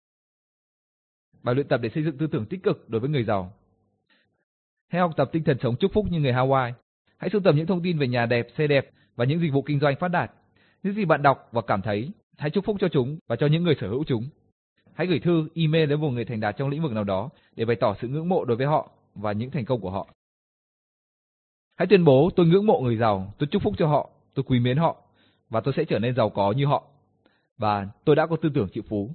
S1: Bài luyện tập để xây dựng tư tưởng tích cực đối với người giàu. Hãy học tập tinh thần sống chúc phúc như người Hawaii. Hãy sưu tầm những thông tin về nhà đẹp, xe đẹp và những dịch vụ kinh doanh phát đạt. Những gì bạn đọc và cảm thấy, hãy chúc phúc cho chúng và cho những người sở hữu chúng. Hãy gửi thư, email đến một người thành đạt trong lĩnh vực nào đó để bày tỏ sự ngưỡng mộ đối với họ và những thành công của họ. Hãy tuyên bố tôi ngưỡng mộ người giàu, tôi chúc phúc cho họ, tôi quý mến họ và tôi sẽ trở nên giàu có như họ. Và tôi đã có tư tưởng triệu phú.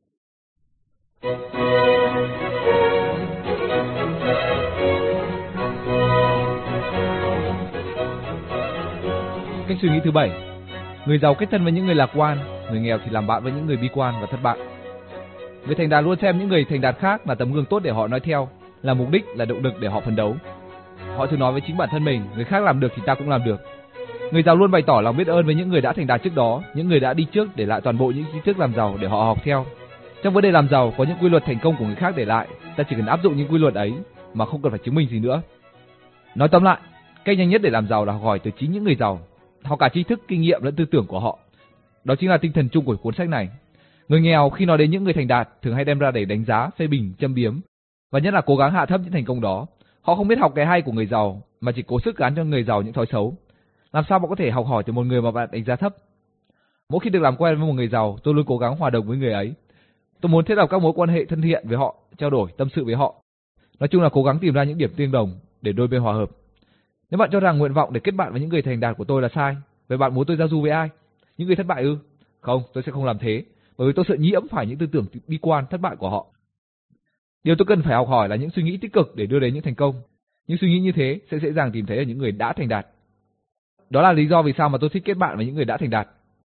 S1: Cách suy nghĩ thứ bảy. Người giàu kết thân với những người lạc quan, người nghèo thì làm bạn với những người bi quan và thất bại. Người thành đạt luôn xem những người thành đạt khác là tấm gương tốt để họ nói theo, là mục đích, là động lực để họ phấn đấu. Họ thường nói với chính bản thân mình, người khác làm được thì ta cũng làm được. Người giàu luôn bày tỏ lòng biết ơn với những người đã thành đạt trước đó, những người đã đi trước để lại toàn bộ những tri thức làm giàu để họ học theo. Trong vấn đề làm giàu có những quy luật thành công của người khác để lại, ta chỉ cần áp dụng những quy luật ấy mà không cần phải chứng minh gì nữa. Nói tóm lại, cách nhanh nhất để làm giàu là học hỏi từ chính những người giàu, học cả tri thức, kinh nghiệm lẫn tư tưởng của họ. Đó chính là tinh thần chung của cuốn sách này. Người nghèo khi nói đến những người thành đạt thường hay đem ra để đánh giá, phê bình, châm biếm và nhất là cố gắng hạ thấp những thành công đó. Họ không biết học cái hay của người giàu mà chỉ cố sức gán cho người giàu những thói xấu. Làm sao bạn có thể học hỏi từ một người mà bạn đánh giá thấp? Mỗi khi được làm quen với một người giàu, tôi luôn cố gắng hòa đồng với người ấy. Tôi muốn thiết lập các mối quan hệ thân thiện với họ, trao đổi, tâm sự với họ. Nói chung là cố gắng tìm ra những điểm tương đồng để đôi bên hòa hợp. Nếu bạn cho rằng nguyện vọng để kết bạn với những người thành đạt của tôi là sai, vậy bạn muốn tôi giao du với ai? Những người thất bại ư? Không, tôi sẽ không làm thế, bởi vì tôi sợ nhiễm phải những tư tưởng bi quan thất bại của họ. Điều tôi cần phải học hỏi là những suy nghĩ tích cực để đưa đến những thành công. Những suy nghĩ như thế sẽ dễ dàng tìm thấy ở những người đã thành đạt. Đó là lý do vì sao mà tôi thích kết bạn với những người đã thành đạt.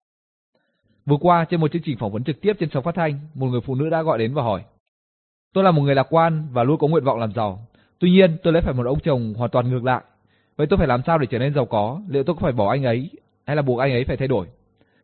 S1: Vừa qua trên một chương trình phỏng vấn trực tiếp trên sóng phát thanh, một người phụ nữ đã gọi đến và hỏi: tôi là một người lạc quan và luôn có nguyện vọng làm giàu. Tuy nhiên tôi lấy phải một ông chồng hoàn toàn ngược lại. Vậy tôi phải làm sao để trở nên giàu có? Liệu tôi có phải bỏ anh ấy hay là buộc anh ấy phải thay đổi?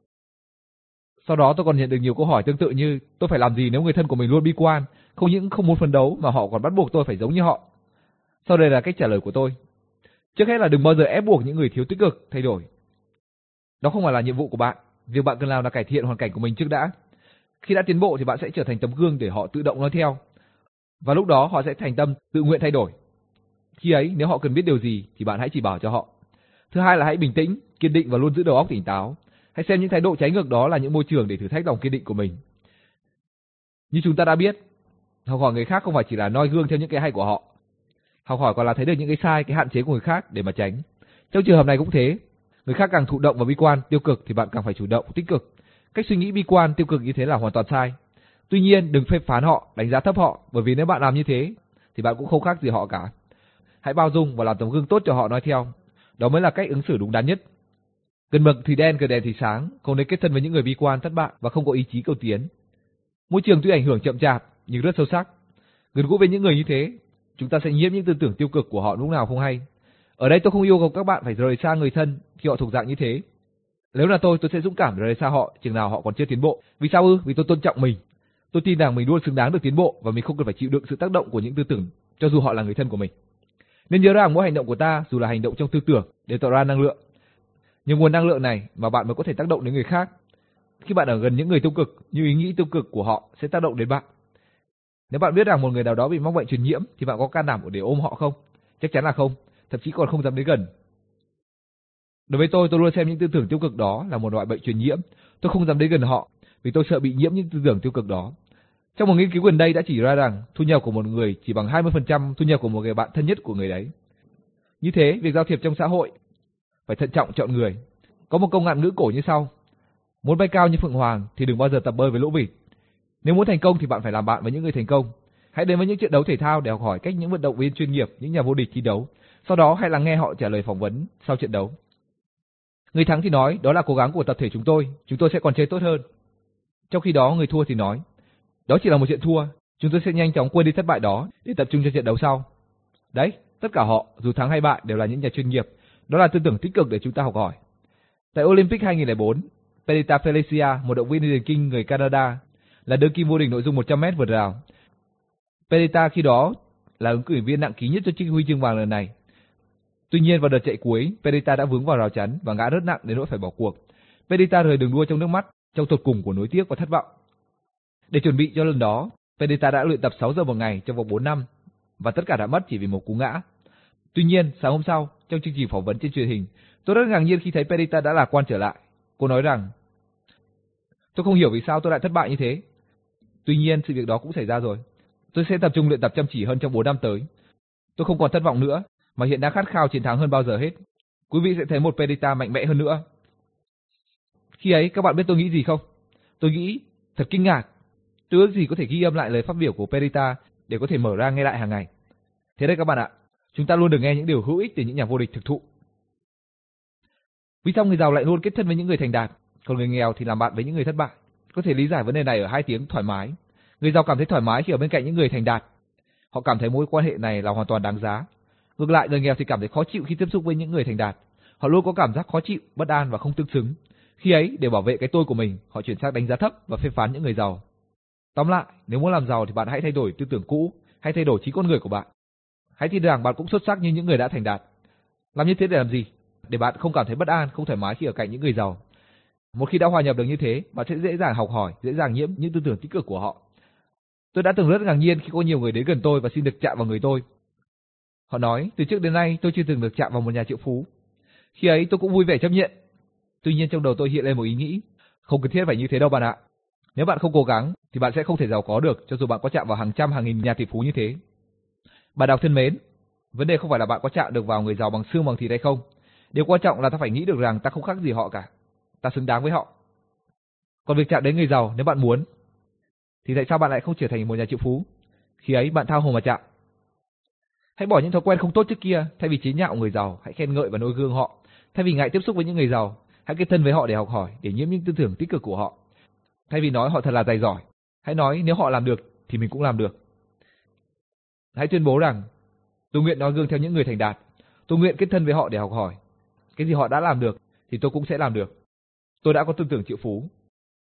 S1: Sau đó tôi còn nhận được nhiều câu hỏi tương tự như: tôi phải làm gì nếu người thân của mình luôn bi quan, không những không muốn phấn đấu mà họ còn bắt buộc tôi phải giống như họ? Sau đây là cách trả lời của tôi. Trước hết là đừng bao giờ ép buộc những người thiếu tích cực thay đổi. Đó không phải là nhiệm vụ của bạn. Việc bạn cần làm là cải thiện hoàn cảnh của mình trước đã. Khi đã tiến bộ thì bạn sẽ trở thành tấm gương để họ tự động nói theo. Và lúc đó họ sẽ thành tâm tự nguyện thay đổi. Khi ấy nếu họ cần biết điều gì thì bạn hãy chỉ bảo cho họ. Thứ hai là hãy bình tĩnh, kiên định và luôn giữ đầu óc tỉnh táo. Hãy xem những thái độ trái ngược đó là những môi trường để thử thách lòng kiên định của mình. Như chúng ta đã biết, học hỏi người khác không phải chỉ là noi gương theo những cái hay của họ. Học hỏi còn là thấy được những cái sai, cái hạn chế của người khác để mà tránh. Trong trường hợp này cũng thế. Người khác càng thụ động và bi quan, tiêu cực thì bạn càng phải chủ động, tích cực. Cách suy nghĩ bi quan, tiêu cực như thế là hoàn toàn sai. Tuy nhiên đừng phê phán họ, đánh giá thấp họ, bởi vì nếu bạn làm như thế thì bạn cũng không khác gì họ cả. Hãy bao dung và làm tấm gương tốt cho họ nói theo. Đó mới là cách ứng xử đúng đắn nhất. Gần mực thì đen, gần đèn thì sáng, không nên kết thân với những người bi quan, thất bại và không có ý chí cầu tiến. Môi trường tuy ảnh hưởng chậm chạp nhưng rất sâu sắc. Gần gũi với những người như thế, chúng ta sẽ nhiễm những tư tưởng tiêu cực của họ lúc nào không hay. Ở đây tôi không yêu cầu các bạn phải rời xa người thân khi họ thuộc dạng như thế. Nếu là tôi, tôi sẽ dũng cảm rời xa họ chừng nào họ còn chưa tiến bộ. Vì sao ư? Vì tôi tôn trọng mình. Tôi tin rằng mình luôn xứng đáng được tiến bộ và mình không cần phải chịu đựng sự tác động của những tư tưởng, cho dù họ là người thân của mình. Nên nhớ rằng mỗi hành động của ta, dù là hành động trong tư tưởng, đều tạo ra năng lượng. Nhưng nguồn năng lượng này mà bạn mới có thể tác động đến người khác. Khi bạn ở gần những người tiêu cực, những ý nghĩ tiêu cực của họ sẽ tác động đến bạn. Nếu bạn biết rằng một người nào đó bị mắc bệnh truyền nhiễm thì bạn có can đảm để ôm họ không? Chắc chắn là không, thậm chí còn không dám đến gần. Đối với tôi, tôi luôn xem những tư tưởng tiêu cực đó là một loại bệnh truyền nhiễm. Tôi không dám đến gần họ vì tôi sợ bị nhiễm những tư tưởng tiêu cực đó. Trong một nghiên cứu gần đây đã chỉ ra rằng thu nhập của một người chỉ bằng hai mươi phần trăm thu nhập của một người bạn thân nhất của người đấy. Như thế, việc giao thiệp trong xã hội phải thận trọng chọn người. Có một câu ngạn ngữ cổ như sau: muốn bay cao như phượng hoàng thì đừng bao giờ tập bơi với lỗ vịt. Nếu muốn thành công thì bạn phải làm bạn với những người thành công. Hãy đến với những trận đấu thể thao để học hỏi cách những vận động viên chuyên nghiệp, những nhà vô địch thi đấu. Sau đó hãy lắng nghe họ trả lời phỏng vấn sau trận đấu. Người thắng thì nói đó là cố gắng của tập thể chúng tôi, chúng tôi sẽ còn chơi tốt hơn. Trong khi đó người thua thì nói đó chỉ là một trận thua, chúng tôi sẽ nhanh chóng quên đi thất bại đó để tập trung cho trận đấu sau. Đấy, tất cả họ dù thắng hay bại đều là những nhà chuyên nghiệp. Đó là tư tưởng tích cực để chúng ta học hỏi. Tại Olympic hai không không bốn, Perdita Felicia, một động viên điền kinh người Canada, là đương kim vô địch nội dung một trăm mét vượt rào. Perdita khi đó là ứng cử viên nặng ký nhất cho chiếc huy chương vàng lần này. Tuy nhiên vào đợt chạy cuối, Perdita đã vướng vào rào chắn và ngã rất nặng đến nỗi phải bỏ cuộc. Perdita rời đường đua trong nước mắt, trong tột cùng của nối tiếc và thất vọng. Để chuẩn bị cho lần đó, Perdita đã luyện tập sáu giờ một ngày trong vòng bốn năm và tất cả đã mất chỉ vì một cú ngã. Tuy nhiên, sáng hôm sau, trong chương trình phỏng vấn trên truyền hình, tôi rất ngạc nhiên khi thấy Perdita đã lạc quan trở lại. Cô nói rằng: tôi không hiểu vì sao tôi lại thất bại như thế. Tuy nhiên, sự việc đó cũng xảy ra rồi. Tôi sẽ tập trung luyện tập chăm chỉ hơn trong bốn năm tới. Tôi không còn thất vọng nữa, mà hiện đang khát khao chiến thắng hơn bao giờ hết. Quý vị sẽ thấy một Perita mạnh mẽ hơn nữa. Khi ấy, các bạn biết tôi nghĩ gì không? Tôi nghĩ, thật kinh ngạc. Tôi ước gì có thể ghi âm lại lời phát biểu của Perita để có thể mở ra nghe lại hàng ngày. Thế đây các bạn ạ, chúng ta luôn được nghe những điều hữu ích từ những nhà vô địch thực thụ. Vì sao người giàu lại luôn kết thân với những người thành đạt, còn người nghèo thì làm bạn với những người thất bại? Có thể lý giải vấn đề này ở hai tiếng thoải mái. Người giàu cảm thấy thoải mái khi ở bên cạnh những người thành đạt. Họ cảm thấy mối quan hệ này là hoàn toàn đáng giá. Ngược lại, người nghèo thì cảm thấy khó chịu khi tiếp xúc với những người thành đạt. Họ luôn có cảm giác khó chịu, bất an và không tương xứng. Khi ấy, để bảo vệ cái tôi của mình, họ chuyển sang đánh giá thấp và phê phán những người giàu. Tóm lại, nếu muốn làm giàu thì bạn hãy thay đổi tư tưởng cũ, hãy thay đổi trí con người của bạn. Hãy tin rằng bạn cũng xuất sắc như những người đã thành đạt. Làm như thế để làm gì? Để bạn không cảm thấy bất an, không thoải mái khi ở cạnh những người giàu. Một khi đã hòa nhập được như thế, bạn sẽ dễ dàng học hỏi, dễ dàng nhiễm những tư tưởng tích cực của họ. Tôi đã từng rất ngạc nhiên khi có nhiều người đến gần tôi và xin được chạm vào người tôi. Họ nói, từ trước đến nay tôi chưa từng được chạm vào một nhà triệu phú. Khi ấy tôi cũng vui vẻ chấp nhận. Tuy nhiên trong đầu tôi hiện lên một ý nghĩ, không cần thiết phải như thế đâu bạn ạ. Nếu bạn không cố gắng thì bạn sẽ không thể giàu có được, cho dù bạn có chạm vào hàng trăm hàng nghìn nhà tỷ phú như thế. Bạn đọc thân mến, vấn đề không phải là bạn có chạm được vào người giàu bằng xương bằng thịt hay không. Điều quan trọng là ta phải nghĩ được rằng ta không khác gì họ cả. Ta xứng đáng với họ. Còn việc chạm đến người giàu nếu bạn muốn, thì tại sao bạn lại không trở thành một nhà triệu phú? Khi ấy bạn tha hồ mà chạm. Hãy bỏ những thói quen không tốt trước kia, thay vì chế nhạo người giàu, hãy khen ngợi và noi gương họ. Thay vì ngại tiếp xúc với những người giàu, hãy kết thân với họ để học hỏi, để nhiễm những tư tưởng tích cực của họ. Thay vì nói họ thật là tài giỏi, hãy nói nếu họ làm được thì mình cũng làm được. Hãy tuyên bố rằng tôi nguyện noi gương theo những người thành đạt, tôi nguyện kết thân với họ để học hỏi. Cái gì họ đã làm được thì tôi cũng sẽ làm được. Tôi đã có tư tưởng triệu phú.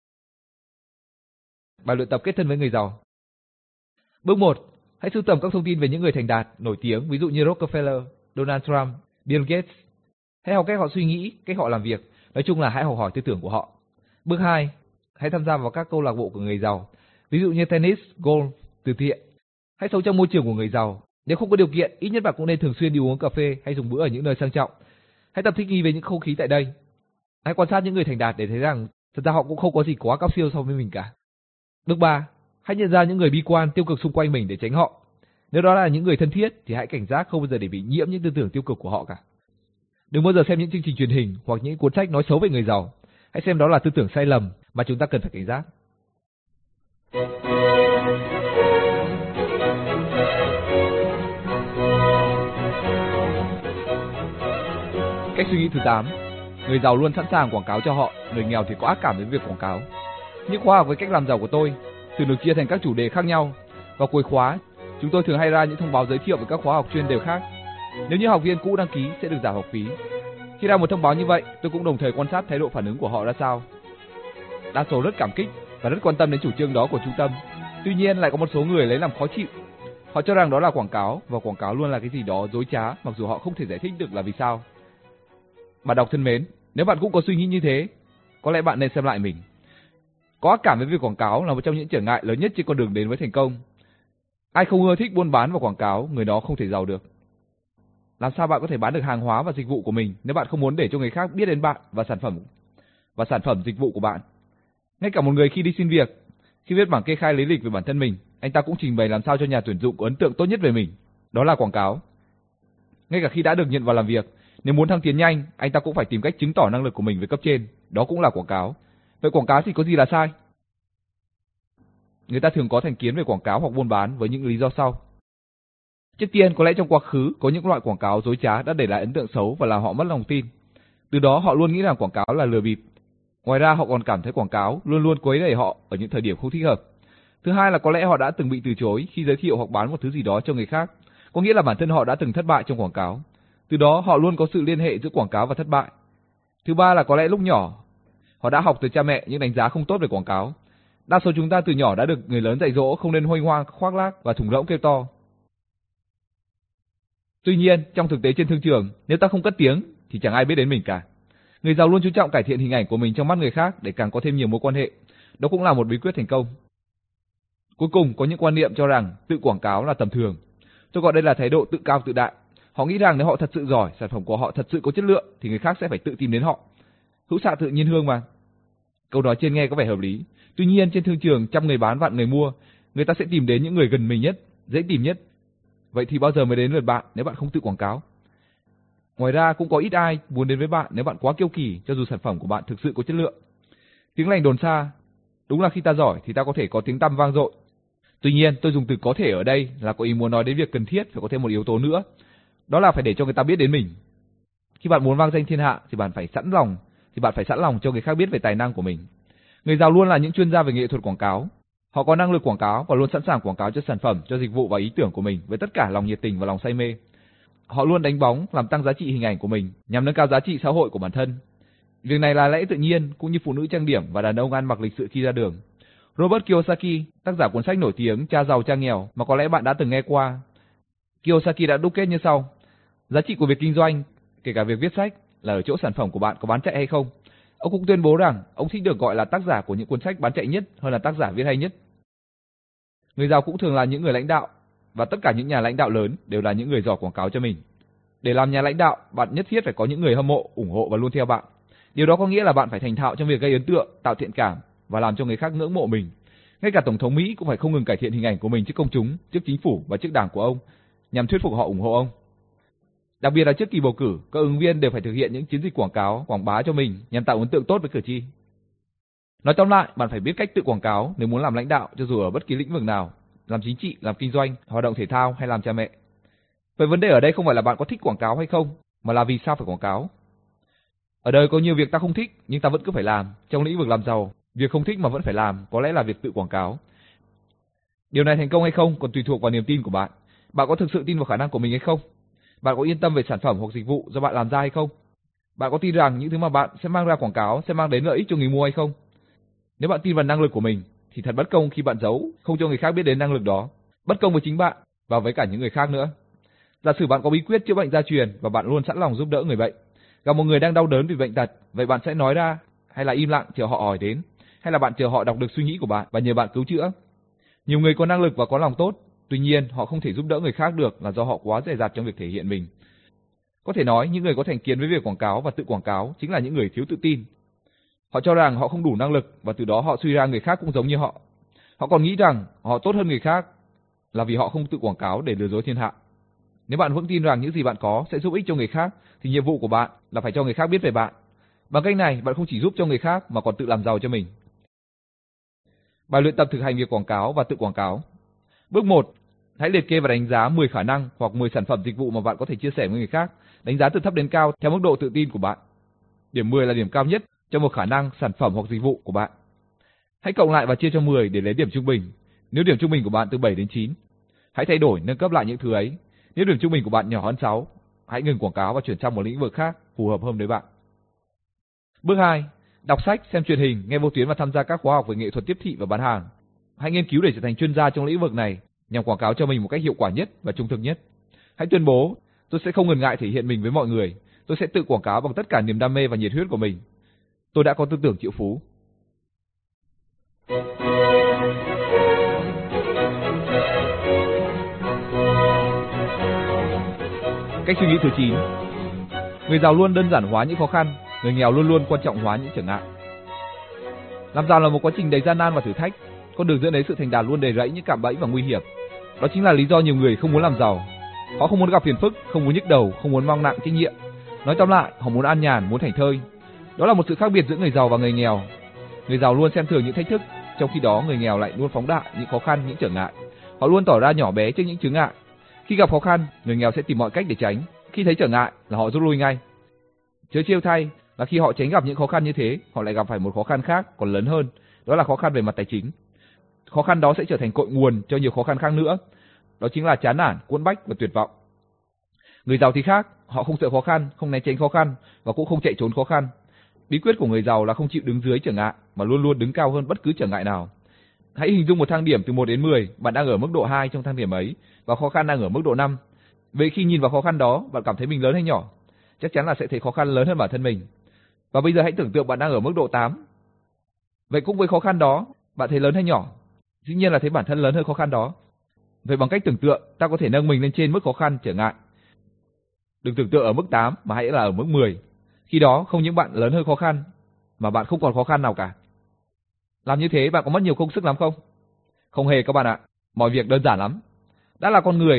S1: Bài luyện tập kết thân với người giàu. Bước một. Hãy sưu tầm các thông tin về những người thành đạt, nổi tiếng, ví dụ như Rockefeller, Donald Trump, Bill Gates. Hãy học cách họ suy nghĩ, cách họ làm việc, nói chung là hãy học hỏi tư tưởng của họ. Bước hai. Hãy tham gia vào các câu lạc bộ của người giàu, ví dụ như tennis, golf, từ thiện. Hãy sống trong môi trường của người giàu. Nếu không có điều kiện, ít nhất bạn cũng nên thường xuyên đi uống cà phê hay dùng bữa ở những nơi sang trọng. Hãy tập thích nghi với những không khí tại đây. Hãy quan sát những người thành đạt để thấy rằng thật ra họ cũng không có gì quá cao siêu so với mình cả. Bước ba. Hãy nhận ra những người bi quan, tiêu cực xung quanh mình để tránh họ. Nếu đó là những người thân thiết thì hãy cảnh giác không bao giờ để bị nhiễm những tư tưởng tiêu cực của họ cả. Đừng bao giờ xem những chương trình truyền hình hoặc những cuốn sách nói xấu về người giàu. Hãy xem đó là tư tưởng sai lầm mà chúng ta cần phải cảnh giác. Cách suy nghĩ thứ tám. Người giàu luôn sẵn sàng quảng cáo cho họ, người nghèo thì có ác cảm với việc quảng cáo. Những khóa học với cách làm giàu của tôi thường được chia thành các chủ đề khác nhau. Vào cuối khóa, chúng tôi thường hay ra những thông báo giới thiệu về các khóa học chuyên đề khác. Nếu như học viên cũ đăng ký sẽ được giảm học phí. Khi ra một thông báo như vậy, tôi cũng đồng thời quan sát thái độ phản ứng của họ ra sao. Đa số rất cảm kích và rất quan tâm đến chủ trương đó của trung tâm. Tuy nhiên lại có một số người lấy làm khó chịu. Họ cho rằng đó là quảng cáo và quảng cáo luôn là cái gì đó dối trá, mặc dù họ không thể giải thích được là vì sao. Bạn đọc thân mến, nếu bạn cũng có suy nghĩ như thế, có lẽ bạn nên xem lại mình. Có ác cảm với việc quảng cáo là một trong những trở ngại lớn nhất trên con đường đến với thành công. Ai không ưa thích buôn bán và quảng cáo, người đó không thể giàu được. Làm sao bạn có thể bán được hàng hóa và dịch vụ của mình nếu bạn không muốn để cho người khác biết đến bạn và sản phẩm và sản phẩm dịch vụ của bạn? Ngay cả một người khi đi xin việc, khi viết bảng kê khai lý lịch về bản thân mình, anh ta cũng trình bày làm sao cho nhà tuyển dụng có ấn tượng tốt nhất về mình. Đó là quảng cáo. Ngay cả khi đã được nhận vào làm việc, nếu muốn thăng tiến nhanh, anh ta cũng phải tìm cách chứng tỏ năng lực của mình với cấp trên. Đó cũng là quảng cáo. Vậy quảng cáo thì có gì là sai? Người ta thường có thành kiến về quảng cáo hoặc buôn bán với những lý do sau. Trước tiên, có lẽ trong quá khứ có những loại quảng cáo dối trá đã để lại ấn tượng xấu và làm họ mất lòng tin. Từ đó họ luôn nghĩ rằng quảng cáo là lừa bịp. Ngoài ra họ còn cảm thấy quảng cáo luôn luôn quấy rầy họ ở những thời điểm không thích hợp. Thứ hai là có lẽ họ đã từng bị từ chối khi giới thiệu hoặc bán một thứ gì đó cho người khác, có nghĩa là bản thân họ đã từng thất bại trong quảng cáo. Từ đó họ luôn có sự liên hệ giữa quảng cáo và thất bại. Thứ ba là có lẽ lúc nhỏ họ đã học từ cha mẹ những đánh giá không tốt về quảng cáo. Đa số chúng ta từ nhỏ đã được người lớn dạy dỗ không nên huênh hoang, khoác lác và thùng rỗng kêu to. Tuy nhiên, trong thực tế trên thương trường, nếu ta không cất tiếng thì chẳng ai biết đến mình cả. Người giàu luôn chú trọng cải thiện hình ảnh của mình trong mắt người khác để càng có thêm nhiều mối quan hệ. Đó cũng là một bí quyết thành công. Cuối cùng, có những quan niệm cho rằng tự quảng cáo là tầm thường. Tôi gọi đây là thái độ tự cao tự đại. Họ nghĩ rằng nếu họ thật sự giỏi, sản phẩm của họ thật sự có chất lượng thì người khác sẽ phải tự tìm đến họ. Hữu xạ tự nhiên hương mà. Câu nói trên nghe có vẻ hợp lý. Tuy nhiên trên thương trường trăm người bán vạn người mua, người ta sẽ tìm đến những người gần mình nhất, dễ tìm nhất. Vậy thì bao giờ mới đến lượt bạn nếu bạn không tự quảng cáo? Ngoài ra cũng có ít ai muốn đến với bạn nếu bạn quá kiêu kỳ, cho dù sản phẩm của bạn thực sự có chất lượng. Tiếng lành đồn xa, đúng là khi ta giỏi thì ta có thể có tiếng tăm vang dội. Tuy nhiên, tôi dùng từ có thể ở đây là có ý muốn nói đến việc cần thiết phải có thêm một yếu tố nữa, đó là phải để cho người ta biết đến mình. Khi bạn muốn vang danh thiên hạ thì bạn phải sẵn lòng, thì bạn phải sẵn lòng cho người khác biết về tài năng của mình. Người giàu luôn là những chuyên gia về nghệ thuật quảng cáo. Họ có năng lực quảng cáo và luôn sẵn sàng quảng cáo cho sản phẩm, cho dịch vụ và ý tưởng của mình với tất cả lòng nhiệt tình và lòng say mê. Họ luôn đánh bóng làm tăng giá trị hình ảnh của mình nhằm nâng cao giá trị xã hội của bản thân. Việc này là lẽ tự nhiên, cũng như phụ nữ trang điểm và đàn ông ăn mặc lịch sự khi ra đường. Robert Kiyosaki, tác giả cuốn sách nổi tiếng Cha giàu cha nghèo mà có lẽ bạn đã từng nghe qua. Kiyosaki đã đúc kết như sau: giá trị của việc kinh doanh, kể cả việc viết sách, là ở chỗ sản phẩm của bạn có bán chạy hay không. Ông cũng tuyên bố rằng ông thích được gọi là tác giả của những cuốn sách bán chạy nhất hơn là tác giả viết hay nhất. Người giàu cũng thường là những người lãnh đạo, và tất cả những nhà lãnh đạo lớn đều là những người giỏi quảng cáo cho mình. Để làm nhà lãnh đạo, bạn nhất thiết phải có những người hâm mộ, ủng hộ và luôn theo bạn. Điều đó có nghĩa là bạn phải thành thạo trong việc gây ấn tượng, tạo thiện cảm và làm cho người khác ngưỡng mộ mình. Ngay cả Tổng thống Mỹ cũng phải không ngừng cải thiện hình ảnh của mình trước công chúng, trước chính phủ và trước đảng của ông, nhằm thuyết phục họ ủng hộ ông. Đặc biệt là trước kỳ bầu cử, các ứng viên đều phải thực hiện những chiến dịch quảng cáo, quảng bá cho mình nhằm tạo ấn tượng tốt với cử tri. Nói tóm lại, bạn phải biết cách tự quảng cáo nếu muốn làm lãnh đạo, cho dù ở bất kỳ lĩnh vực nào, làm chính trị, làm kinh doanh, hoạt động thể thao hay làm cha mẹ. Vậy vấn đề ở đây không phải là bạn có thích quảng cáo hay không, mà là vì sao phải quảng cáo. Ở đời có nhiều việc ta không thích nhưng ta vẫn cứ phải làm. Trong lĩnh vực làm giàu, việc không thích mà vẫn phải làm có lẽ là việc tự quảng cáo. Điều này thành công hay không còn tùy thuộc vào niềm tin của bạn. Bạn có thực sự tin vào khả năng của mình hay không? Bạn có yên tâm về sản phẩm hoặc dịch vụ do bạn làm ra hay không? Bạn có tin rằng những thứ mà bạn sẽ mang ra quảng cáo sẽ mang đến lợi ích cho người mua hay không? Nếu bạn tin vào năng lực của mình thì thật bất công khi bạn giấu, không cho người khác biết đến năng lực đó. Bất công với chính bạn và với cả những người khác nữa. Giả sử bạn có bí quyết chữa bệnh gia truyền và bạn luôn sẵn lòng giúp đỡ người bệnh. Gặp một người đang đau đớn vì bệnh tật, vậy bạn sẽ nói ra hay là im lặng chờ họ hỏi đến, hay là bạn chờ họ đọc được suy nghĩ của bạn và nhờ bạn cứu chữa? Nhiều người có năng lực và có lòng tốt, tuy nhiên họ không thể giúp đỡ người khác được là do họ quá dè dặt trong việc thể hiện mình. Có thể nói những người có thành kiến với việc quảng cáo và tự quảng cáo chính là những người thiếu tự tin. Họ cho rằng họ không đủ năng lực và từ đó họ suy ra người khác cũng giống như họ. Họ còn nghĩ rằng họ tốt hơn người khác là vì họ không tự quảng cáo để lừa dối thiên hạ. Nếu bạn vững tin rằng những gì bạn có sẽ giúp ích cho người khác thì nhiệm vụ của bạn là phải cho người khác biết về bạn. Bằng cách này, bạn không chỉ giúp cho người khác mà còn tự làm giàu cho mình. Bài luyện tập thực hành việc quảng cáo và tự quảng cáo. Bước một. Hãy liệt kê và đánh giá mười khả năng hoặc mười sản phẩm dịch vụ mà bạn có thể chia sẻ với người khác, đánh giá từ thấp đến cao theo mức độ tự tin của bạn. Điểm mười là điểm cao nhất cho một khả năng, sản phẩm hoặc dịch vụ của bạn. Hãy cộng lại và chia cho mười để lấy điểm trung bình. Nếu điểm trung bình của bạn từ bảy đến chín, hãy thay đổi, nâng cấp lại những thứ ấy. Nếu điểm trung bình của bạn nhỏ hơn sáu, hãy ngừng quảng cáo và chuyển sang một lĩnh vực khác phù hợp hơn với bạn. Bước hai. Đọc sách, xem truyền hình, nghe vô tuyến và tham gia các khóa học về nghệ thuật tiếp thị và bán hàng. Hãy nghiên cứu để trở thành chuyên gia trong lĩnh vực này nhằm quảng cáo cho mình một cách hiệu quả nhất và trung thực nhất. Hãy tuyên bố, tôi sẽ không ngần ngại thể hiện mình với mọi người. Tôi sẽ tự quảng cáo bằng tất cả niềm đam mê và nhiệt huyết của mình. Tôi đã có tư tưởng triệu phú. Cách suy nghĩ thứ chín. Người giàu luôn đơn giản hóa những khó khăn, người nghèo luôn luôn quan trọng hóa những trở ngại. Làm giàu là một quá trình đầy gian nan và thử thách, con đường dẫn đến sự thành đạt luôn đầy rẫy những cạm bẫy và nguy hiểm. Đó chính là lý do nhiều người không muốn làm giàu. Họ không muốn gặp phiền phức, không muốn nhức đầu, không muốn mang nặng trách nhiệm. Nói tóm lại, họ muốn an nhàn, muốn thảnh thơi. Đó là một sự khác biệt giữa người giàu và người nghèo. Người giàu luôn xem thường những thách thức, trong khi đó người nghèo lại luôn phóng đại những khó khăn, những trở ngại. Họ luôn tỏ ra nhỏ bé trước những chướng ngại. Khi gặp khó khăn, người nghèo sẽ tìm mọi cách để tránh. Khi thấy trở ngại là họ rút lui ngay. Chớ trêu thay là khi họ tránh gặp những khó khăn như thế, họ lại gặp phải một khó khăn khác còn lớn hơn, đó là khó khăn về mặt tài chính. Khó khăn đó sẽ trở thành cội nguồn cho nhiều khó khăn khác nữa. Đó chính là chán nản, cuốn bách và tuyệt vọng. Người giàu thì khác, họ không sợ khó khăn, không né tránh khó khăn và cũng không chạy trốn khó khăn. Bí quyết của người giàu là không chịu đứng dưới trở ngại mà luôn luôn đứng cao hơn bất cứ trở ngại nào. Hãy hình dung một thang điểm từ một đến mười, bạn đang ở mức độ hai trong thang điểm ấy và khó khăn đang ở mức độ năm. Vậy khi nhìn vào khó khăn đó, bạn cảm thấy mình lớn hay nhỏ? Chắc chắn là sẽ thấy khó khăn lớn hơn bản thân mình. Và bây giờ hãy tưởng tượng bạn đang ở mức độ tám. Vậy cũng với khó khăn đó, bạn thấy lớn hay nhỏ? Dĩ nhiên là thấy bản thân lớn hơn khó khăn đó. Vậy bằng cách tưởng tượng, ta có thể nâng mình lên trên mức khó khăn trở ngại. Đừng tưởng tượng ở mức tám mà hãy là ở mức mười. Khi đó không những bạn lớn hơn khó khăn mà bạn không còn khó khăn nào cả. Làm như thế bạn có mất nhiều công sức lắm không? Không hề các bạn ạ, mọi việc đơn giản lắm. Đã là con người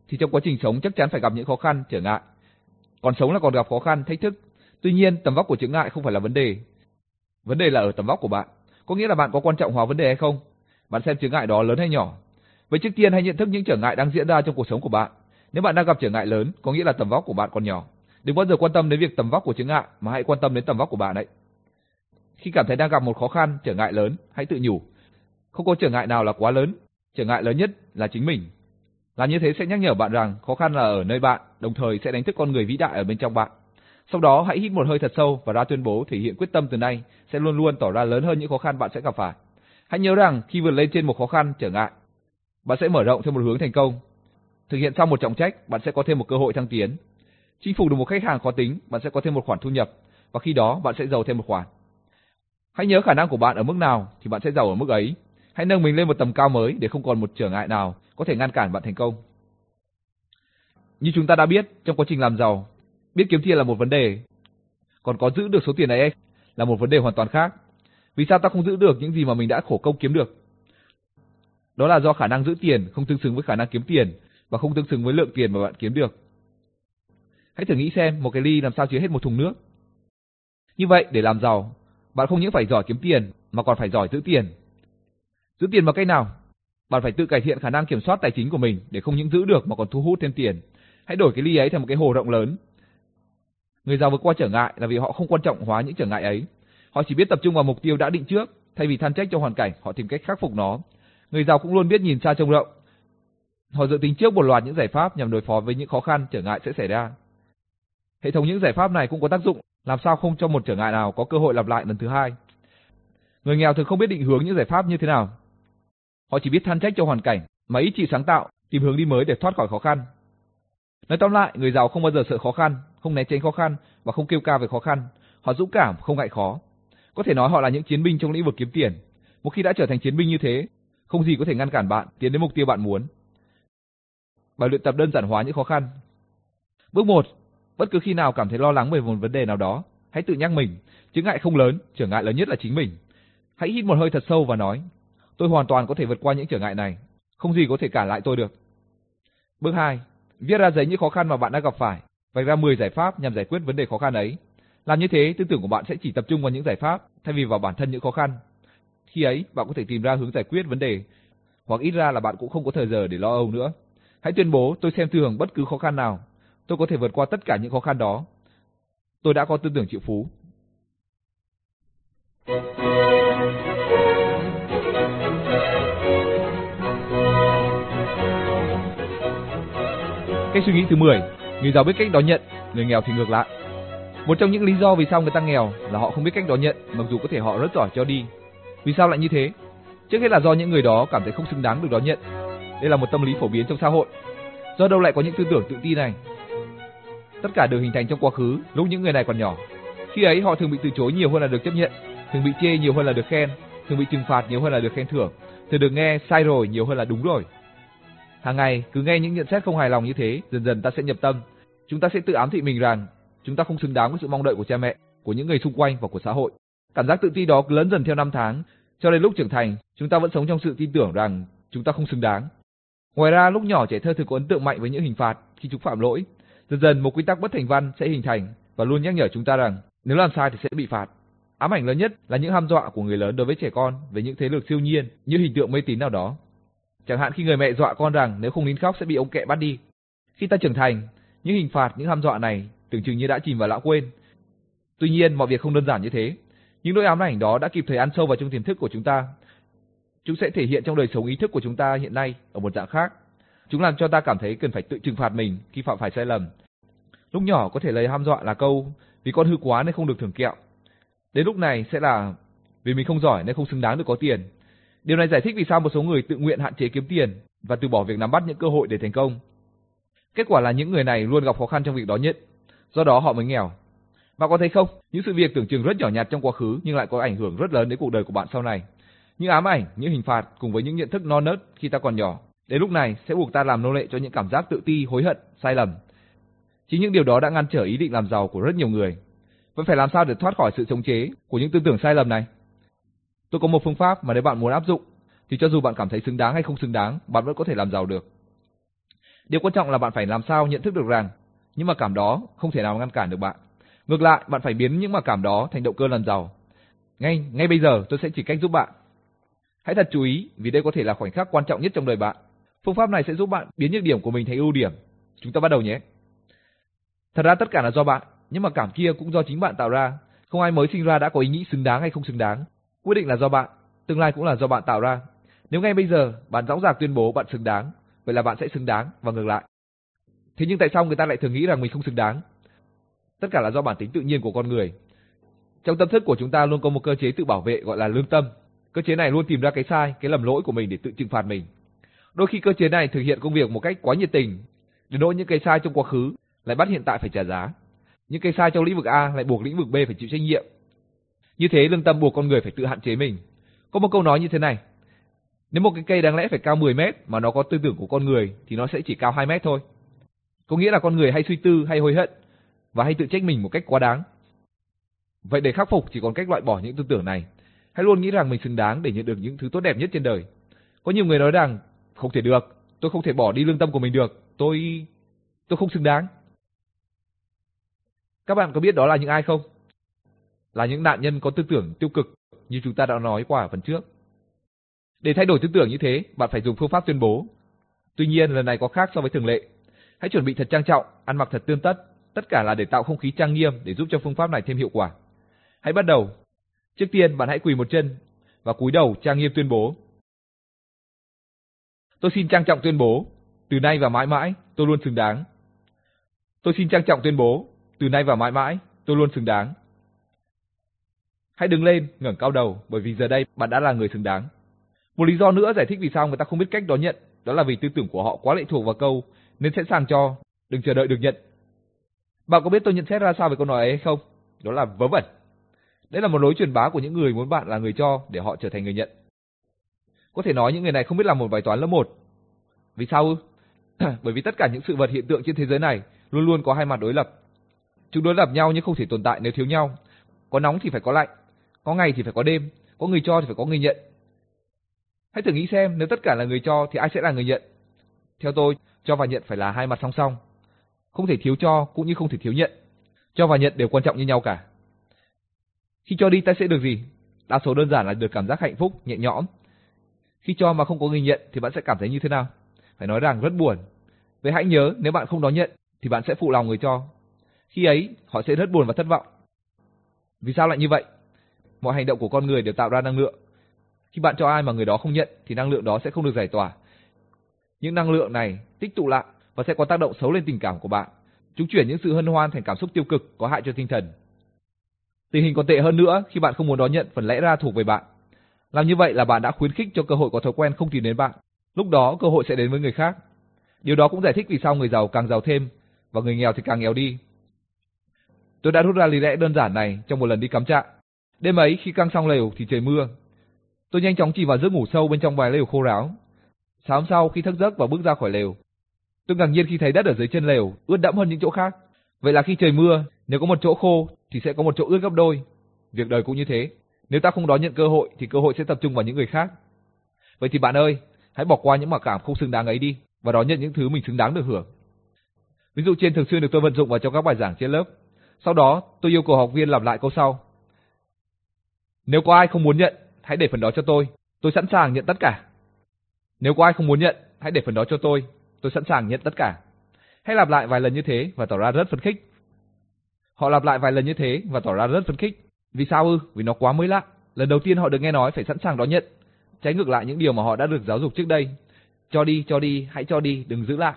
S1: thì trong quá trình sống chắc chắn phải gặp những khó khăn, trở ngại. Còn sống là còn gặp khó khăn, thách thức. Tuy nhiên, tầm vóc của chướng ngại không phải là vấn đề. Vấn đề là ở tầm vóc của bạn. Có nghĩa là bạn có quan trọng hóa vấn đề hay không? Bạn xem chướng ngại đó lớn hay nhỏ. Vậy trước tiên hãy nhận thức những trở ngại đang diễn ra trong cuộc sống của bạn. Nếu bạn đang gặp trở ngại lớn, có nghĩa là tầm vóc của bạn còn nhỏ. Đừng bao giờ quan tâm đến việc tầm vóc của chướng ngại, mà hãy quan tâm đến tầm vóc của bạn đấy. Khi cảm thấy đang gặp một khó khăn, trở ngại lớn, hãy tự nhủ, không có trở ngại nào là quá lớn, trở ngại lớn nhất là chính mình. Làm như thế sẽ nhắc nhở bạn rằng khó khăn là ở nơi bạn, đồng thời sẽ đánh thức con người vĩ đại ở bên trong bạn. Sau đó hãy hít một hơi thật sâu và ra tuyên bố thể hiện quyết tâm từ nay sẽ luôn luôn tỏ ra lớn hơn những khó khăn bạn sẽ gặp phải. Hãy nhớ rằng khi vượt lên trên một khó khăn, trở ngại, bạn sẽ mở rộng theo một hướng thành công. Thực hiện xong một trọng trách, bạn sẽ có thêm một cơ hội thăng tiến. Chinh phục được một khách hàng khó tính, bạn sẽ có thêm một khoản thu nhập, và khi đó bạn sẽ giàu thêm một khoản. Hãy nhớ khả năng của bạn ở mức nào thì bạn sẽ giàu ở mức ấy. Hãy nâng mình lên một tầm cao mới để không còn một trở ngại nào có thể ngăn cản bạn thành công. Như chúng ta đã biết, trong quá trình làm giàu, biết kiếm tiền là một vấn đề, còn có giữ được số tiền ấy là một vấn đề hoàn toàn khác. Vì sao ta không giữ được những gì mà mình đã khổ công kiếm được? Đó là do khả năng giữ tiền không tương xứng với khả năng kiếm tiền và không tương xứng với lượng tiền mà bạn kiếm được. Hãy thử nghĩ xem một cái ly làm sao chứa hết một thùng nước. Như vậy, để làm giàu, bạn không những phải giỏi kiếm tiền mà còn phải giỏi giữ tiền. Giữ tiền bằng cách nào? Bạn phải tự cải thiện khả năng kiểm soát tài chính của mình để không những giữ được mà còn thu hút thêm tiền. Hãy đổi cái ly ấy thành một cái hồ rộng lớn. Người giàu vượt qua trở ngại là vì họ không quan trọng hóa những trở ngại ấy. Họ chỉ biết tập trung vào mục tiêu đã định trước, thay vì than trách cho hoàn cảnh, họ tìm cách khắc phục nó. Người giàu cũng luôn biết nhìn xa trông rộng. Họ dự tính trước một loạt những giải pháp nhằm đối phó với những khó khăn, trở ngại sẽ xảy ra. Hệ thống những giải pháp này cũng có tác dụng, làm sao không cho một trở ngại nào có cơ hội lặp lại lần thứ hai. Người nghèo thường không biết định hướng những giải pháp như thế nào. Họ chỉ biết than trách cho hoàn cảnh, mà ít chịu sáng tạo, tìm hướng đi mới để thoát khỏi khó khăn. Nói tóm lại, người giàu không bao giờ sợ khó khăn, không né tránh khó khăn và không kêu ca về khó khăn. Họ dũng cảm, không ngại khó. Có thể nói họ là những chiến binh trong lĩnh vực kiếm tiền. Một khi đã trở thành chiến binh như thế, không gì có thể ngăn cản bạn tiến đến mục tiêu bạn muốn. Bài luyện tập đơn giản hóa những khó khăn. Bước một. Bất cứ khi nào cảm thấy lo lắng về một vấn đề nào đó, hãy tự nhắc mình, chướng ngại không lớn, trở ngại lớn nhất là chính mình. Hãy hít một hơi thật sâu và nói, tôi hoàn toàn có thể vượt qua những trở ngại này, không gì có thể cản lại tôi được. Bước hai. Viết ra giấy những khó khăn mà bạn đã gặp phải, vạch ra mười giải pháp nhằm giải quyết vấn đề khó khăn ấy. Làm như thế, tư tưởng của bạn sẽ chỉ tập trung vào những giải pháp thay vì vào bản thân những khó khăn. Khi ấy, bạn có thể tìm ra hướng giải quyết vấn đề, hoặc ít ra là bạn cũng không có thời giờ để lo âu nữa. Hãy tuyên bố, tôi xem thường bất cứ khó khăn nào, tôi có thể vượt qua tất cả những khó khăn đó. Tôi đã có tư tưởng triệu phú. Cách suy nghĩ thứ mười, người giàu biết cách đón nhận, người nghèo thì ngược lại. Một trong những lý do vì sao người ta nghèo là họ không biết cách đón nhận, mặc dù có thể họ rất giỏi cho đi. Vì sao lại như thế? Trước hết là do những người đó cảm thấy không xứng đáng được đón nhận. Đây là một tâm lý phổ biến trong xã hội. Do đâu lại có những tư tưởng tự ti này? Tất cả đều hình thành trong quá khứ, lúc những người này còn nhỏ. Khi ấy họ thường bị từ chối nhiều hơn là được chấp nhận, thường bị chê nhiều hơn là được khen, thường bị trừng phạt nhiều hơn là được khen thưởng, thường được nghe sai rồi nhiều hơn là đúng rồi. Hàng ngày cứ nghe những nhận xét không hài lòng như thế, dần dần ta sẽ nhập tâm. Chúng ta sẽ tự ám thị mình rằng chúng ta không xứng đáng với sự mong đợi của cha mẹ, của những người xung quanh và của xã hội. Cảm giác tự ti đó cứ lớn dần theo năm tháng, cho đến lúc trưởng thành, chúng ta vẫn sống trong sự tin tưởng rằng chúng ta không xứng đáng. Ngoài ra, lúc nhỏ trẻ thơ thường có ấn tượng mạnh với những hình phạt khi chúng phạm lỗi. Dần dần một quy tắc bất thành văn sẽ hình thành và luôn nhắc nhở chúng ta rằng nếu làm sai thì sẽ bị phạt. Ám ảnh lớn nhất là những hăm dọa của người lớn đối với trẻ con về những thế lực siêu nhiên như hình tượng mê tín nào đó. Chẳng hạn khi người mẹ dọa con rằng nếu không nín khóc sẽ bị ông kẹ bắt đi. Khi ta trưởng thành, những hình phạt, những hăm dọa này tưởng chừng như đã chìm vào lãng quên. Tuy nhiên, mọi việc không đơn giản như thế. Những nỗi ám ảnh đó đã kịp thời ăn sâu vào trong tiềm thức của chúng ta. Chúng sẽ thể hiện trong đời sống ý thức của chúng ta hiện nay ở một dạng khác. Chúng làm cho ta cảm thấy cần phải tự trừng phạt mình khi phạm phải sai lầm. Lúc nhỏ có thể lấy hăm dọa là câu vì con hư quá nên không được thưởng kẹo. Đến lúc này sẽ là vì mình không giỏi nên không xứng đáng được có tiền. Điều này giải thích vì sao một số người tự nguyện hạn chế kiếm tiền và từ bỏ việc nắm bắt những cơ hội để thành công. Kết quả là những người này luôn gặp khó khăn trong việc đón nhận, do đó họ mới nghèo. Bạn có thấy không, những sự việc tưởng chừng rất nhỏ nhặt trong quá khứ nhưng lại có ảnh hưởng rất lớn đến cuộc đời của bạn sau này. Những ám ảnh, những hình phạt cùng với những nhận thức non nớt khi ta còn nhỏ, đến lúc này sẽ buộc ta làm nô lệ cho những cảm giác tự ti, hối hận, sai lầm. Chính những điều đó đã ngăn trở ý định làm giàu của rất nhiều người. Vậy phải làm sao để thoát khỏi sự chống chế của những tư tưởng sai lầm này? Tôi có một phương pháp mà nếu bạn muốn áp dụng, thì cho dù bạn cảm thấy xứng đáng hay không xứng đáng, bạn vẫn có thể làm giàu được. Điều quan trọng là bạn phải làm sao nhận thức được rằng những mặc cảm đó không thể nào ngăn cản được bạn. Ngược lại, bạn phải biến những mặc cảm đó thành động cơ làm giàu. Ngay ngay bây giờ tôi sẽ chỉ cách giúp bạn. Hãy thật chú ý vì đây có thể là khoảnh khắc quan trọng nhất trong đời bạn. Phương pháp này sẽ giúp bạn biến nhược điểm của mình thành ưu điểm. Chúng ta bắt đầu nhé. Thật ra tất cả là do bạn, nhưng mặc cảm kia cũng do chính bạn tạo ra. Không ai mới sinh ra đã có ý nghĩ xứng đáng hay không xứng đáng. Quyết định là do bạn, tương lai cũng là do bạn tạo ra. Nếu ngay bây giờ bạn dõng dạc tuyên bố bạn xứng đáng, vậy là bạn sẽ xứng đáng và ngược lại. Thế nhưng tại sao người ta lại thường nghĩ rằng mình không xứng đáng? Tất cả là do bản tính tự nhiên của con người. Trong tâm thức của chúng ta luôn có một cơ chế tự bảo vệ gọi là lương tâm. Cơ chế này luôn tìm ra cái sai, cái lầm lỗi của mình để tự trừng phạt mình. Đôi khi cơ chế này thực hiện công việc một cách quá nhiệt tình, đến nỗi những cái sai trong quá khứ lại bắt hiện tại phải trả giá. Những cái sai trong lĩnh vực A lại buộc lĩnh vực B phải chịu trách nhiệm. Như thế lương tâm buộc con người phải tự hạn chế mình. Có một câu nói như thế này: nếu một cái cây đáng lẽ phải cao mười mét mà nó có tư tưởng của con người thì nó sẽ chỉ cao hai mét thôi. Có nghĩa là con người hay suy tư, hay hối hận và hay tự trách mình một cách quá đáng. Vậy để khắc phục chỉ còn cách loại bỏ những tư tưởng này. Hãy luôn nghĩ rằng mình xứng đáng để nhận được những thứ tốt đẹp nhất trên đời. Có nhiều người nói rằng không thể được, tôi không thể bỏ đi lương tâm của mình được, tôi tôi không xứng đáng. Các bạn có biết đó là những ai không? Là những nạn nhân có tư tưởng tiêu cực như chúng ta đã nói qua ở phần trước. Để thay đổi tư tưởng như thế, bạn phải dùng phương pháp tuyên bố. Tuy nhiên, lần này có khác so với thường lệ. Hãy chuẩn bị thật trang trọng, ăn mặc thật tươm tất, tất cả là để tạo không khí trang nghiêm để giúp cho phương pháp này thêm hiệu quả. Hãy bắt đầu. Trước tiên, bạn hãy quỳ một chân và cúi đầu trang nghiêm tuyên bố. Tôi xin trang trọng tuyên bố, từ nay và mãi mãi, tôi luôn xứng đáng. Tôi xin trang trọng tuyên bố, từ nay và mãi mãi, tôi luôn xứng đáng. Hãy đứng lên, ngẩng cao đầu, bởi vì giờ đây bạn đã là người xứng đáng. Một lý do nữa giải thích vì sao người ta không biết cách đón nhận, đó là vì tư tưởng của họ quá lệ thuộc vào câu nên sẵn sàng cho, đừng chờ đợi được nhận. Bạn có biết tôi nhận xét ra sao về câu nói ấy hay không? Đó là vớ vẩn. Đây là một lối truyền bá của những người muốn bạn là người cho để họ trở thành người nhận. Có thể nói những người này không biết làm một bài toán lớp một. Vì sao ư? Bởi vì tất cả những sự vật hiện tượng trên thế giới này luôn luôn có hai mặt đối lập. Chúng đối lập nhau nhưng không thể tồn tại nếu thiếu nhau. Có nóng thì phải có lạnh, có ngày thì phải có đêm, có người cho thì phải có người nhận. Hãy thử nghĩ xem, nếu tất cả là người cho thì ai sẽ là người nhận? Theo tôi, cho và nhận phải là hai mặt song song. Không thể thiếu cho cũng như không thể thiếu nhận. Cho và nhận đều quan trọng như nhau cả. Khi cho đi ta sẽ được gì? Đa số đơn giản là được cảm giác hạnh phúc, nhẹ nhõm. Khi cho mà không có người nhận thì bạn sẽ cảm thấy như thế nào? Phải nói rằng rất buồn. Vậy hãy nhớ, nếu bạn không đón nhận thì bạn sẽ phụ lòng người cho. Khi ấy, họ sẽ rất buồn và thất vọng. Vì sao lại như vậy? Mọi hành động của con người đều tạo ra năng lượng. Khi bạn cho ai mà người đó không nhận thì năng lượng đó sẽ không được giải tỏa. Những năng lượng này tích tụ lại và sẽ có tác động xấu lên tình cảm của bạn. Chúng chuyển những sự hân hoan thành cảm xúc tiêu cực có hại cho tinh thần. Tình hình còn tệ hơn nữa khi bạn không muốn đón nhận phần lẽ ra thuộc về bạn. Làm như vậy là bạn đã khuyến khích cho cơ hội có thói quen không tìm đến bạn. Lúc đó cơ hội sẽ đến với người khác. Điều đó cũng giải thích vì sao người giàu càng giàu thêm và người nghèo thì càng nghèo đi. Tôi đã rút ra lý lẽ đơn giản này trong một lần đi cắm trại. Đêm ấy khi căng xong lều thì trời mưa. Tôi nhanh chóng chìm vào giấc ngủ sâu bên trong vài lều khô ráo. Sáng hôm sau khi thức giấc và bước ra khỏi lều, tôi ngạc nhiên khi thấy đất ở dưới chân lều ướt đẫm hơn những chỗ khác. Vậy là khi trời mưa, nếu có một chỗ khô thì sẽ có một chỗ ướt gấp đôi. Việc đời cũng như thế. Nếu ta không đón nhận cơ hội thì cơ hội sẽ tập trung vào những người khác. Vậy thì bạn ơi, hãy bỏ qua những mặc cảm không xứng đáng ấy đi và đón nhận những thứ mình xứng đáng được hưởng. Ví dụ trên thường xuyên được tôi vận dụng vào trong các bài giảng trên lớp. Sau đó, tôi yêu cầu học viên lặp lại câu sau. Nếu có ai không muốn nhận, hãy để phần đó cho tôi. Tôi sẵn sàng nhận tất cả. Nếu có ai không muốn nhận, hãy để phần đó cho tôi. Tôi sẵn sàng nhận tất cả. Hãy lặp lại vài lần như thế và tỏ ra rất phấn khích. Họ lặp lại vài lần như thế và tỏ ra rất phấn khích. Vì sao ư? Vì nó quá mới lạ. Lần đầu tiên họ được nghe nói phải sẵn sàng đón nhận. Trái ngược lại những điều mà họ đã được giáo dục trước đây. Cho đi, cho đi, hãy cho đi, đừng giữ lại.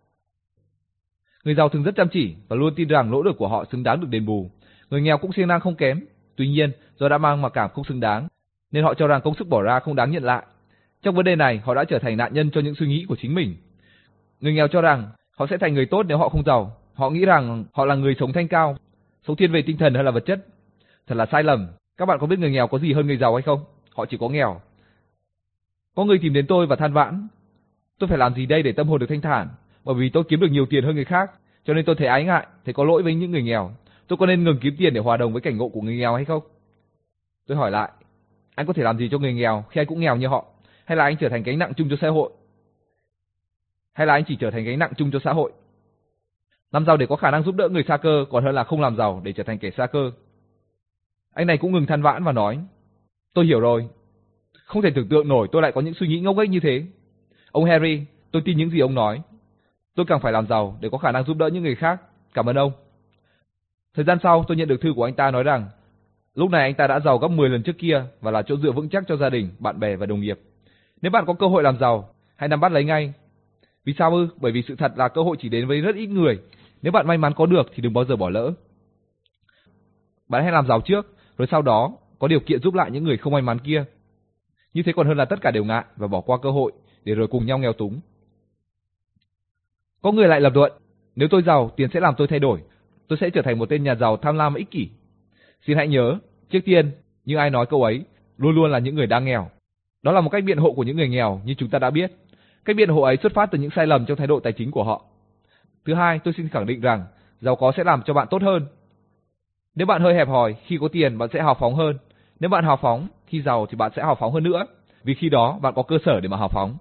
S1: Người giàu thường rất chăm chỉ và luôn tin rằng nỗ lực của họ xứng đáng được đền bù. Người nghèo cũng siêng năng không kém. Tuy nhiên, do đã mang mặc cảm không xứng đáng, nên họ cho rằng công sức bỏ ra không đáng nhận lại. Trong vấn đề này, họ đã trở thành nạn nhân cho những suy nghĩ của chính mình. Người nghèo cho rằng họ sẽ thành người tốt nếu họ không giàu. Họ nghĩ rằng họ là người sống thanh cao, sống thiên về tinh thần hơn là vật chất. Thật là sai lầm. Các bạn có biết người nghèo có gì hơn người giàu hay không? Họ chỉ có nghèo. Có người tìm đến tôi và than vãn. Tôi phải làm gì đây để tâm hồn được thanh thản? Bởi vì tôi kiếm được nhiều tiền hơn người khác, cho nên tôi thấy ái ngại, thấy có lỗi với những người nghèo. Tôi có nên ngừng kiếm tiền để hòa đồng với cảnh ngộ của người nghèo hay không? Tôi hỏi lại, anh có thể làm gì cho người nghèo khi anh cũng nghèo như họ? Hay là anh trở thành gánh nặng chung cho xã hội? hay là anh chỉ trở thành gánh nặng chung cho xã hội? Làm giàu để có khả năng giúp đỡ người xa cơ còn hơn là không làm giàu để trở thành kẻ xa cơ. Anh này cũng ngừng than vãn và nói, tôi hiểu rồi. Không thể tưởng tượng nổi tôi lại có những suy nghĩ ngốc nghếch như thế. Ông Harry, tôi tin những gì ông nói. Tôi càng phải làm giàu để có khả năng giúp đỡ những người khác. Cảm ơn ông. Thời gian sau, tôi nhận được thư của anh ta nói rằng lúc này anh ta đã giàu gấp mười lần trước kia và là chỗ dựa vững chắc cho gia đình, bạn bè và đồng nghiệp. Nếu bạn có cơ hội làm giàu, hãy nắm bắt lấy ngay. Vì sao ư? Bởi vì sự thật là cơ hội chỉ đến với rất ít người. Nếu bạn may mắn có được thì đừng bao giờ bỏ lỡ. Bạn hãy làm giàu trước, rồi sau đó có điều kiện giúp lại những người không may mắn kia. Như thế còn hơn là tất cả đều ngại và bỏ qua cơ hội để rồi cùng nhau nghèo túng. Có người lại lập luận, nếu tôi giàu, tiền sẽ làm tôi thay đổi. Tôi sẽ trở thành một tên nhà giàu tham lam và ích kỷ. Xin hãy nhớ, trước tiên, như ai nói câu ấy, luôn luôn là những người đang nghèo. Đó là một cách biện hộ của những người nghèo như chúng ta đã biết. Cách biện hộ ấy xuất phát từ những sai lầm trong thái độ tài chính của họ. Thứ hai, tôi xin khẳng định rằng giàu có sẽ làm cho bạn tốt hơn. Nếu bạn hơi hẹp hòi, khi có tiền bạn sẽ hào phóng hơn. Nếu bạn hào phóng, khi giàu thì bạn sẽ hào phóng hơn nữa, vì khi đó bạn có cơ sở để mà hào phóng.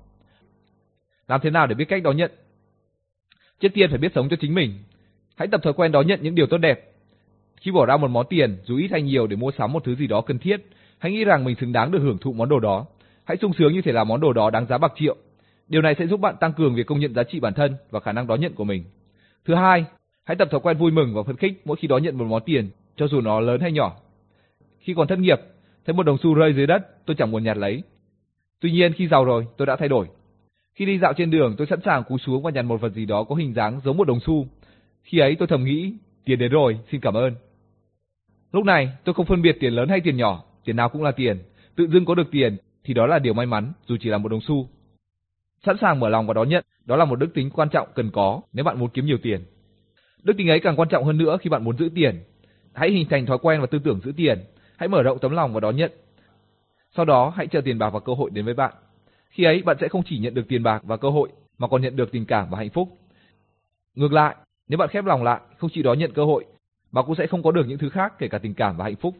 S1: Làm thế nào để biết cách đón nhận? Trước tiên phải biết sống cho chính mình. Hãy tập thói quen đón nhận những điều tốt đẹp. Khi bỏ ra một món tiền, dù ít hay nhiều để mua sắm một thứ gì đó cần thiết, hãy nghĩ rằng mình xứng đáng được hưởng thụ món đồ đó. Hãy sung sướng như thể là món đồ đó đáng giá bạc triệu. Điều này sẽ giúp bạn tăng cường việc công nhận giá trị bản thân và khả năng đón nhận của mình. Thứ hai, hãy tập thói quen vui mừng và phấn khích mỗi khi đón nhận một món tiền, cho dù nó lớn hay nhỏ. Khi còn thất nghiệp, thấy một đồng xu rơi dưới đất, tôi chẳng buồn nhặt lấy. Tuy nhiên khi giàu rồi, tôi đã thay đổi. Khi đi dạo trên đường, tôi sẵn sàng cúi xuống và nhặt một vật gì đó có hình dáng giống một đồng xu. Khi ấy tôi thầm nghĩ, tiền đến rồi, xin cảm ơn. Lúc này, tôi không phân biệt tiền lớn hay tiền nhỏ, tiền nào cũng là tiền. Tự dưng có được tiền thì đó là điều may mắn, dù chỉ là một đồng xu. Sẵn sàng mở lòng và đón nhận, đó là một đức tính quan trọng cần có nếu bạn muốn kiếm nhiều tiền. Đức tính ấy càng quan trọng hơn nữa khi bạn muốn giữ tiền. Hãy hình thành thói quen và tư tưởng giữ tiền. Hãy mở rộng tấm lòng và đón nhận. Sau đó, hãy chờ tiền bạc và cơ hội đến với bạn. Khi ấy, bạn sẽ không chỉ nhận được tiền bạc và cơ hội, mà còn nhận được tình cảm và hạnh phúc. Ngược lại, nếu bạn khép lòng lại, không chỉ đón nhận cơ hội, mà cũng sẽ không có được những thứ khác, kể cả tình cảm và hạnh phúc.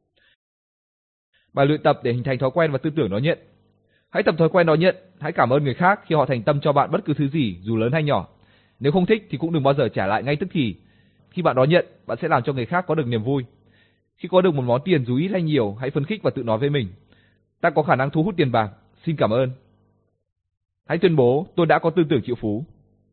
S1: Bài luyện tập để hình thành thói quen và tư tưởng đón nhận. Hãy tập thói quen đón nhận, hãy cảm ơn người khác khi họ thành tâm cho bạn bất cứ thứ gì, dù lớn hay nhỏ. Nếu không thích thì cũng đừng bao giờ trả lại ngay tức thì. Khi bạn đón nhận, bạn sẽ làm cho người khác có được niềm vui. Khi có được một món tiền dù ít hay nhiều, hãy phấn khích và tự nói với mình, ta có khả năng thu hút tiền bạc, xin cảm ơn. Hãy tuyên bố, tôi đã có tư tưởng triệu phú.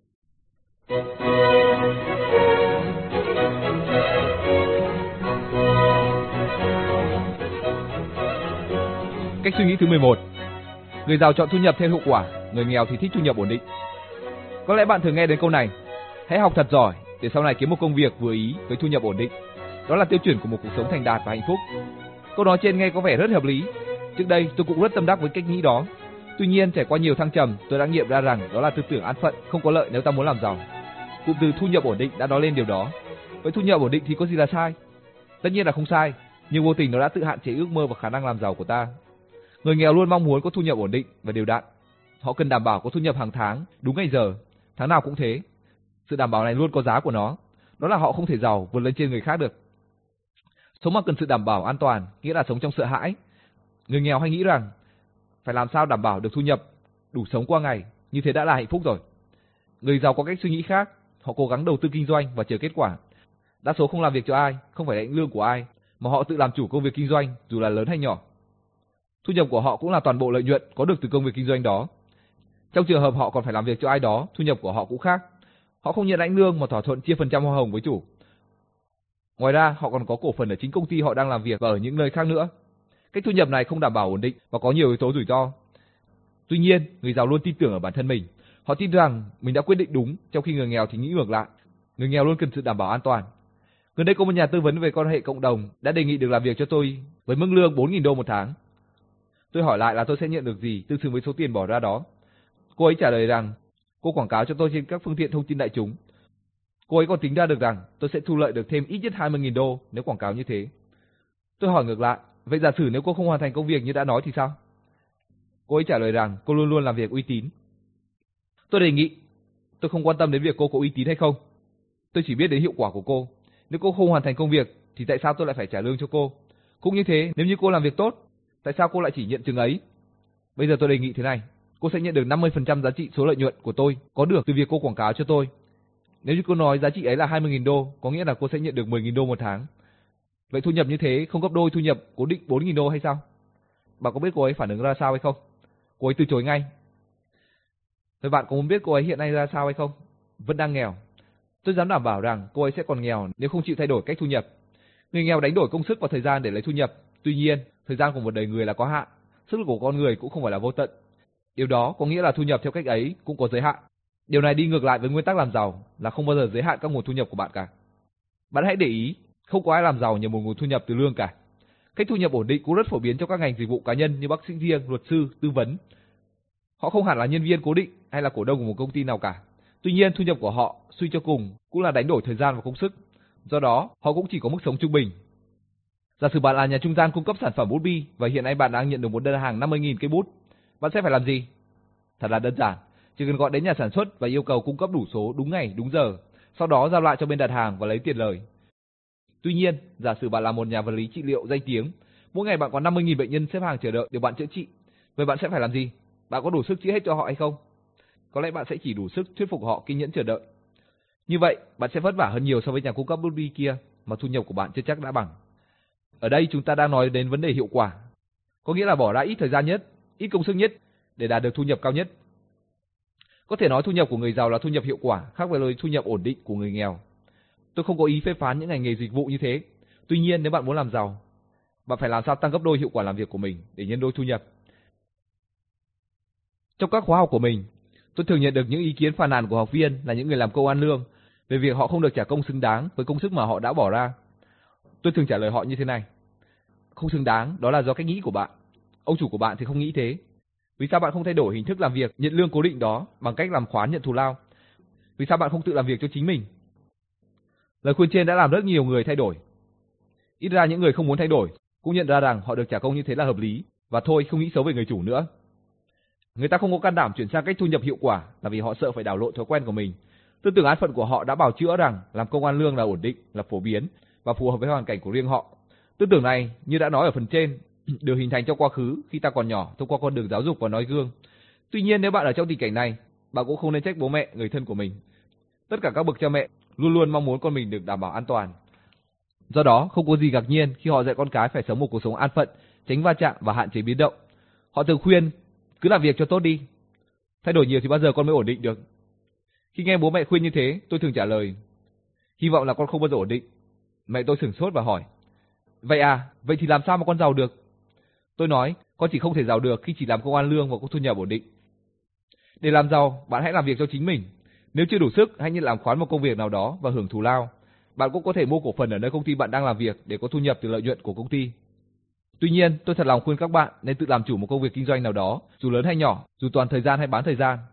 S1: Cách suy nghĩ thứ mười một. Người giàu chọn thu nhập theo hiệu quả, người nghèo thì thích thu nhập ổn định. Có lẽ bạn thường nghe đến câu này, hãy học thật giỏi để sau này kiếm một công việc vừa ý với thu nhập ổn định. Đó là tiêu chuẩn của một cuộc sống thành đạt và hạnh phúc. Câu nói trên nghe có vẻ rất hợp lý. Trước đây tôi cũng rất tâm đắc với cách nghĩ đó. Tuy nhiên trải qua nhiều thăng trầm, tôi đã nghiệm ra rằng đó là tư tưởng an phận, không có lợi nếu ta muốn làm giàu. Cụm từ thu nhập ổn định đã nói lên điều đó. Vậy thu nhập ổn định thì có gì là sai? Tất nhiên là không sai, nhưng vô tình nó đã tự hạn chế ước mơ và khả năng làm giàu của ta. Người nghèo luôn mong muốn có thu nhập ổn định và đều đặn. Họ cần đảm bảo có thu nhập hàng tháng, đúng ngày giờ, tháng nào cũng thế. Sự đảm bảo này luôn có giá của nó, đó là họ không thể giàu vượt lên trên người khác được. Sống mà cần sự đảm bảo an toàn, nghĩa là sống trong sợ hãi. Người nghèo hay nghĩ rằng phải làm sao đảm bảo được thu nhập đủ sống qua ngày, như thế đã là hạnh phúc rồi. Người giàu có cách suy nghĩ khác, họ cố gắng đầu tư kinh doanh và chờ kết quả. Đa số không làm việc cho ai, không phải lãnh lương của ai, mà họ tự làm chủ công việc kinh doanh, dù là lớn hay nhỏ. Thu nhập của họ cũng là toàn bộ lợi nhuận có được từ công việc kinh doanh đó. Trong trường hợp họ còn phải làm việc cho ai đó, thu nhập của họ cũng khác. Họ không nhận lãnh lương mà thỏa thuận chia phần trăm hoa hồng với chủ. Ngoài ra, họ còn có cổ phần ở chính công ty họ đang làm việc và ở những nơi khác nữa. Cách thu nhập này không đảm bảo ổn định và có nhiều yếu tố rủi ro. Tuy nhiên, người giàu luôn tin tưởng ở bản thân mình. Họ tin rằng mình đã quyết định đúng, trong khi người nghèo thì nghĩ ngược lại. Người nghèo luôn cần sự đảm bảo an toàn. Gần đây có một nhà tư vấn về quan hệ cộng đồng đã đề nghị được làm việc cho tôi với mức lương bốn nghìn đô một tháng. Tôi hỏi lại là tôi sẽ nhận được gì tương xứng với số tiền bỏ ra đó. Cô ấy trả lời rằng cô quảng cáo cho tôi trên các phương tiện thông tin đại chúng. Cô ấy còn tính ra được rằng tôi sẽ thu lợi được thêm ít nhất hai mươi nghìn đô nếu quảng cáo như thế. Tôi hỏi ngược lại, vậy giả sử nếu cô không hoàn thành công việc như đã nói thì sao? Cô ấy trả lời rằng cô luôn luôn làm việc uy tín. Tôi đề nghị, tôi không quan tâm đến việc cô có uy tín hay không. Tôi chỉ biết đến hiệu quả của cô. Nếu cô không hoàn thành công việc thì tại sao tôi lại phải trả lương cho cô? Cũng như thế, nếu như cô làm việc tốt, tại sao cô lại chỉ nhận chừng ấy? Bây giờ tôi đề nghị thế này, cô sẽ nhận được năm mươi phần trăm giá trị số lợi nhuận của tôi có được từ việc cô quảng cáo cho tôi. Nếu như cô nói giá trị ấy là hai mươi nghìn đô, có nghĩa là cô sẽ nhận được mười nghìn đô một tháng. Vậy thu nhập như thế không gấp đôi thu nhập cố định bốn nghìn đô hay sao? Bạn có biết cô ấy phản ứng ra sao hay không? Cô ấy từ chối ngay. Vậy bạn có muốn biết cô ấy hiện nay ra sao hay không? Vẫn đang nghèo. Tôi dám đảm bảo rằng cô ấy sẽ còn nghèo nếu không chịu thay đổi cách thu nhập. Người nghèo đánh đổi công sức và thời gian để lấy thu nhập. Tuy nhiên, thời gian của một đời người là có hạn, sức lực của con người cũng không phải là vô tận. Điều đó có nghĩa là thu nhập theo cách ấy cũng có giới hạn. Điều này đi ngược lại với nguyên tắc làm giàu là không bao giờ giới hạn các nguồn thu nhập của bạn cả. Bạn hãy để ý, không có ai làm giàu nhờ một nguồn thu nhập từ lương cả. Cách thu nhập ổn định cũng rất phổ biến trong các ngành dịch vụ cá nhân như bác sĩ riêng, luật sư, tư vấn. Họ không hẳn là nhân viên cố định hay là cổ đông của một công ty nào cả. Tuy nhiên, thu nhập của họ suy cho cùng cũng là đánh đổi thời gian và công sức. Do đó, họ cũng chỉ có mức sống trung bình. Giả sử bạn là nhà trung gian cung cấp sản phẩm bút bi và hiện nay bạn đang nhận được một đơn hàng năm mươi nghìn cây bút. Bạn sẽ phải làm gì? Thật là đơn giản, chỉ cần gọi đến nhà sản xuất và yêu cầu cung cấp đủ số đúng ngày, đúng giờ, sau đó giao lại cho bên đặt hàng và lấy tiền lời. Tuy nhiên, giả sử bạn là một nhà vật lý trị liệu danh tiếng, mỗi ngày bạn có năm mươi nghìn bệnh nhân xếp hàng chờ đợi để bạn chữa trị. Vậy bạn sẽ phải làm gì? Bạn có đủ sức chữa hết cho họ hay không? Có lẽ bạn sẽ chỉ đủ sức thuyết phục họ kiên nhẫn chờ đợi. Như vậy, bạn sẽ vất vả hơn nhiều so với nhà cung cấp bút bi kia mà thu nhập của bạn chưa chắc đã bằng. Ở đây chúng ta đang nói đến vấn đề hiệu quả, có nghĩa là bỏ ra ít thời gian nhất, ít công sức nhất để đạt được thu nhập cao nhất. Có thể nói thu nhập của người giàu là thu nhập hiệu quả, khác với thu nhập ổn định của người nghèo. Tôi không có ý phê phán những ngành nghề dịch vụ như thế. Tuy nhiên, nếu bạn muốn làm giàu, bạn phải làm sao tăng gấp đôi hiệu quả làm việc của mình để nhân đôi thu nhập. Trong các khóa học của mình, tôi thường nhận được những ý kiến phàn nàn của học viên là những người làm công ăn lương về việc họ không được trả công xứng đáng với công sức mà họ đã bỏ ra. Tôi thường trả lời họ như thế này: không xứng đáng, đó là do cách nghĩ của bạn. Ông chủ của bạn thì không nghĩ thế. Vì sao bạn không thay đổi hình thức làm việc nhận lương cố định đó bằng cách làm khoán nhận thù lao? Vì sao bạn không tự làm việc cho chính mình? Lời khuyên trên đã làm rất nhiều người thay đổi. Ít ra những người không muốn thay đổi cũng nhận ra rằng họ được trả công như thế là hợp lý và thôi không nghĩ xấu về người chủ nữa. Người ta không có can đảm chuyển sang cách thu nhập hiệu quả là vì họ sợ phải đảo lộn thói quen của mình. Tư tưởng an phận của họ đã bào chữa rằng làm công ăn lương là ổn định, là phổ biến và phù hợp với hoàn cảnh của riêng họ. Tư tưởng này, như đã nói ở phần trên, được hình thành trong quá khứ khi ta còn nhỏ thông qua con đường giáo dục và nói gương. Tuy nhiên, nếu bạn ở trong tình cảnh này, bạn cũng không nên trách bố mẹ, người thân của mình. Tất cả các bậc cha mẹ luôn luôn mong muốn con mình được đảm bảo an toàn. Do đó, không có gì ngạc nhiên khi họ dạy con cái phải sống một cuộc sống an phận, tránh va chạm và hạn chế biến động. Họ thường khuyên, cứ làm việc cho tốt đi. Thay đổi nhiều thì bao giờ con mới ổn định được? Khi nghe bố mẹ khuyên như thế, tôi thường trả lời, hy vọng là con không bao giờ ổn định. Mẹ tôi sửng sốt và hỏi, vậy à, vậy thì làm sao mà con giàu được? Tôi nói, con chỉ không thể giàu được khi chỉ làm công ăn lương và có thu nhập ổn định. Để làm giàu, bạn hãy làm việc cho chính mình. Nếu chưa đủ sức, hãy nhận làm khoán một công việc nào đó và hưởng thù lao. Bạn cũng có thể mua cổ phần ở nơi công ty bạn đang làm việc để có thu nhập từ lợi nhuận của công ty. Tuy nhiên, tôi thật lòng khuyên các bạn nên tự làm chủ một công việc kinh doanh nào đó, dù lớn hay nhỏ, dù toàn thời gian hay bán thời gian.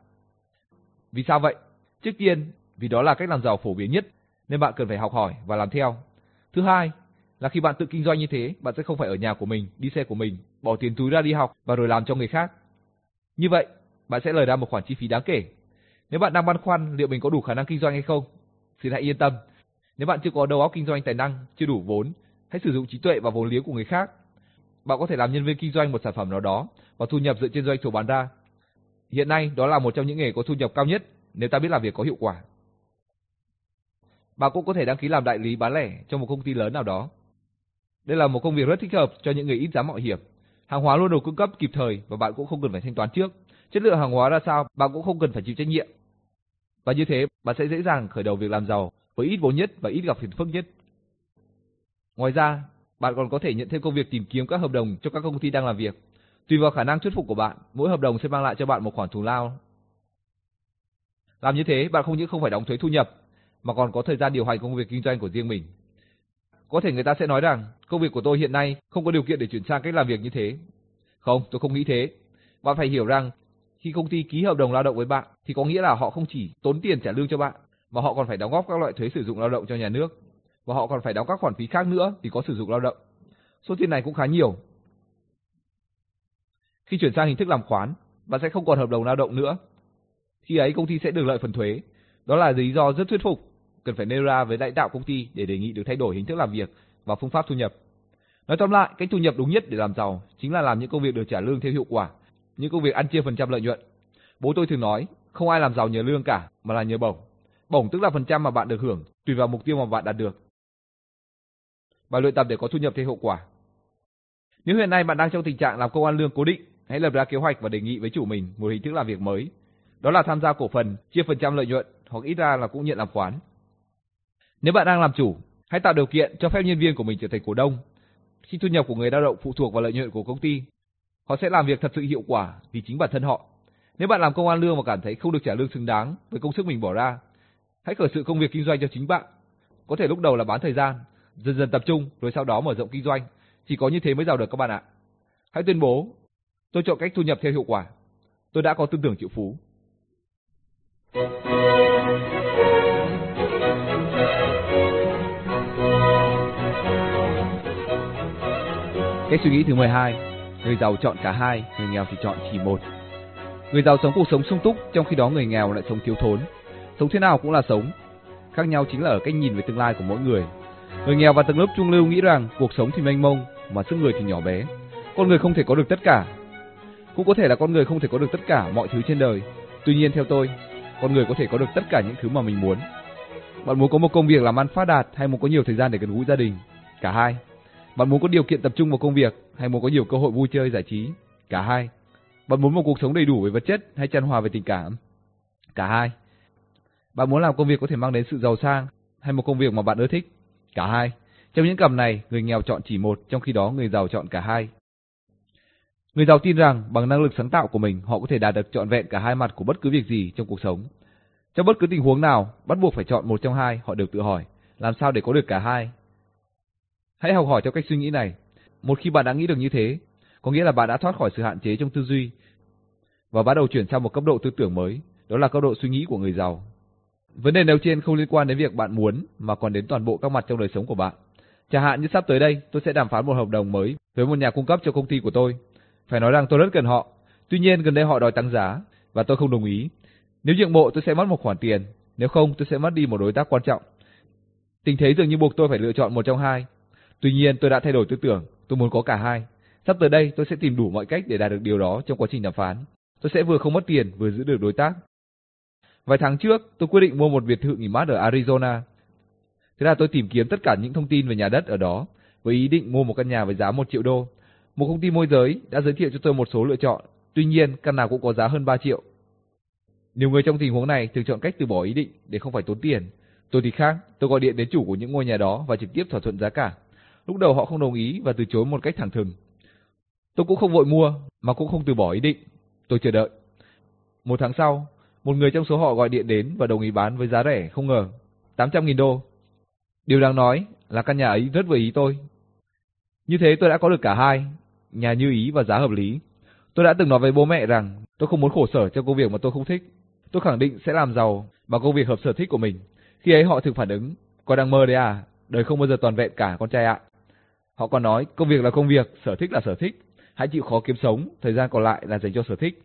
S1: Vì sao vậy? Trước tiên, vì đó là cách làm giàu phổ biến nhất, nên bạn cần phải học hỏi và làm theo. Thứ hai, là khi bạn tự kinh doanh như thế, bạn sẽ không phải ở nhà của mình, đi xe của mình, bỏ tiền túi ra đi học và rồi làm cho người khác. Như vậy, bạn sẽ lời ra một khoản chi phí đáng kể. Nếu bạn đang băn khoăn liệu mình có đủ khả năng kinh doanh hay không, xin hãy yên tâm. Nếu bạn chưa có đầu óc kinh doanh tài năng, chưa đủ vốn, hãy sử dụng trí tuệ và vốn liếng của người khác. Bạn có thể làm nhân viên kinh doanh một sản phẩm nào đó và thu nhập dựa trên doanh số bán ra. Hiện nay, đó là một trong những nghề có thu nhập cao nhất nếu ta biết làm việc có hiệu quả. Bạn cũng có thể đăng ký làm đại lý bán lẻ cho một công ty lớn nào đó. Đây là một công việc rất thích hợp cho những người ít dám mạo hiểm. Hàng hóa luôn được cung cấp kịp thời và bạn cũng không cần phải thanh toán trước. Chất lượng hàng hóa ra sao, bạn cũng không cần phải chịu trách nhiệm. Và như thế, bạn sẽ dễ dàng khởi đầu việc làm giàu với ít vốn nhất và ít gặp phiền phức nhất. Ngoài ra, bạn còn có thể nhận thêm công việc tìm kiếm các hợp đồng cho các công ty đang làm việc. Tùy vào khả năng thuyết phục của bạn, mỗi hợp đồng sẽ mang lại cho bạn một khoản thù lao. Làm như thế, bạn không những không phải đóng thuế thu nhập, mà còn có thời gian điều hành công việc kinh doanh của riêng mình. Có thể người ta sẽ nói rằng, công việc của tôi hiện nay không có điều kiện để chuyển sang cách làm việc như thế. Không, tôi không nghĩ thế. Bạn phải hiểu rằng, khi công ty ký hợp đồng lao động với bạn, thì có nghĩa là họ không chỉ tốn tiền trả lương cho bạn, mà họ còn phải đóng góp các loại thuế sử dụng lao động cho nhà nước. Và họ còn phải đóng các khoản phí khác nữa vì có sử dụng lao động. Số tiền này cũng khá nhiều. Khi chuyển sang hình thức làm khoán, bạn sẽ không còn hợp đồng lao động nữa. Khi ấy công ty sẽ được lợi phần thuế. Đó là lý do rất thuyết phục, cần phải nêu ra với lãnh đạo công ty để đề nghị được thay đổi hình thức làm việc và phương pháp thu nhập. Nói tóm lại, cách thu nhập đúng nhất để làm giàu chính là làm những công việc được trả lương theo hiệu quả, những công việc ăn chia phần trăm lợi nhuận. Bố tôi thường nói, không ai làm giàu nhờ lương cả, mà là nhờ bổng. Bổng tức là phần trăm mà bạn được hưởng, tùy vào mục tiêu mà bạn đạt được. Bài luyện tập để có thu nhập theo hiệu quả. Nếu hiện nay bạn đang trong tình trạng làm công ăn lương cố định, hãy lập ra kế hoạch và đề nghị với chủ mình một hình thức làm việc mới. Đó là tham gia cổ phần, chia phần trăm lợi nhuận, hoặc ít ra là cũng nhận làm khoán. Nếu bạn đang làm chủ, hãy tạo điều kiện cho phép nhân viên của mình trở thành cổ đông. Khi thu nhập của người lao động phụ thuộc vào lợi nhuận của công ty, họ sẽ làm việc thật sự hiệu quả vì chính bản thân họ. Nếu bạn làm công ăn lương và cảm thấy không được trả lương xứng đáng với công sức mình bỏ ra, hãy khởi sự công việc kinh doanh cho chính bạn. Có thể lúc đầu là bán thời gian, dần dần tập trung, rồi sau đó mở rộng kinh doanh. Chỉ có như thế mới giàu được các bạn ạ. Hãy tuyên bố, tôi chọn cách thu nhập theo hiệu quả. Tôi đã có tư tưởng triệu phú. Cách suy nghĩ thứ mười hai, người giàu chọn cả hai, người nghèo thì chọn chỉ một. Người giàu sống cuộc sống sung túc, trong khi đó người nghèo lại sống thiếu thốn. Sống thế nào cũng là sống, khác nhau chính là ở cách nhìn về tương lai của mỗi người. Người nghèo và tầng lớp trung lưu nghĩ rằng cuộc sống thì mênh mông, mà sức người thì nhỏ bé. Con người không thể có được tất cả. Cũng có thể là con người không thể có được tất cả mọi thứ trên đời. Tuy nhiên theo tôi, con người có thể có được tất cả những thứ mà mình muốn. Bạn muốn có một công việc làm ăn phát đạt hay muốn có nhiều thời gian để gần gũi gia đình? Cả hai. Bạn muốn có điều kiện tập trung vào công việc hay muốn có nhiều cơ hội vui chơi giải trí? Cả hai. Bạn muốn một cuộc sống đầy đủ về vật chất hay chan hòa về tình cảm? Cả hai. Bạn muốn làm công việc có thể mang đến sự giàu sang hay một công việc mà bạn ưa thích? Cả hai. Trong những cặp này, người nghèo chọn chỉ một, trong khi đó người giàu chọn cả hai. Người giàu tin rằng bằng năng lực sáng tạo của mình, họ có thể đạt được trọn vẹn cả hai mặt của bất cứ việc gì trong cuộc sống. Trong bất cứ tình huống nào, bắt buộc phải chọn một trong hai, họ đều tự hỏi, làm sao để có được cả hai? Hãy học hỏi theo cách suy nghĩ này. Một khi bạn đã nghĩ được như thế, có nghĩa là bạn đã thoát khỏi sự hạn chế trong tư duy và bắt đầu chuyển sang một cấp độ tư tưởng mới, đó là cấp độ suy nghĩ của người giàu. Vấn đề nêu trên không liên quan đến việc bạn muốn, mà còn đến toàn bộ các mặt trong đời sống của bạn. Chẳng hạn như sắp tới đây, tôi sẽ đàm phán một hợp đồng mới với một nhà cung cấp cho công ty của tôi. Phải nói rằng tôi rất cần họ. Tuy nhiên gần đây họ đòi tăng giá và tôi không đồng ý. Nếu nhượng bộ tôi sẽ mất một khoản tiền, nếu không tôi sẽ mất đi một đối tác quan trọng. Tình thế dường như buộc tôi phải lựa chọn một trong hai. Tuy nhiên tôi đã thay đổi tư tưởng, tôi muốn có cả hai. Sắp tới đây tôi sẽ tìm đủ mọi cách để đạt được điều đó trong quá trình đàm phán. Tôi sẽ vừa không mất tiền vừa giữ được đối tác. Vài tháng trước tôi quyết định mua một biệt thự nghỉ mát ở Arizona. Thế là tôi tìm kiếm tất cả những thông tin về nhà đất ở đó với ý định mua một căn nhà với giá một triệu đô. Một công ty môi giới đã giới thiệu cho tôi một số lựa chọn, tuy nhiên căn nào cũng có giá hơn ba triệu. Nhiều người trong tình huống này thường chọn cách từ bỏ ý định để không phải tốn tiền. Tôi thì khác, tôi gọi điện đến chủ của những ngôi nhà đó và trực tiếp thỏa thuận giá cả. Lúc đầu họ không đồng ý và từ chối một cách thẳng thừng. Tôi cũng không vội mua mà cũng không từ bỏ ý định. Tôi chờ đợi. Một tháng sau, một người trong số họ gọi điện đến và đồng ý bán với giá rẻ không ngờ, tám trăm nghìn đô. Điều đáng nói là căn nhà ấy rất vừa ý tôi. Như thế tôi đã có được cả hai, nhà như ý và giá hợp lý. Tôi đã từng nói với bố mẹ rằng tôi không muốn khổ sở trong công việc mà tôi không thích. Tôi khẳng định sẽ làm giàu bằng công việc hợp sở thích của mình. Khi ấy họ thường phản ứng, con đang mơ đấy à, đời không bao giờ toàn vẹn cả con trai ạ. Họ còn nói công việc là công việc, sở thích là sở thích. Hãy chịu khó kiếm sống, thời gian còn lại là dành cho sở thích.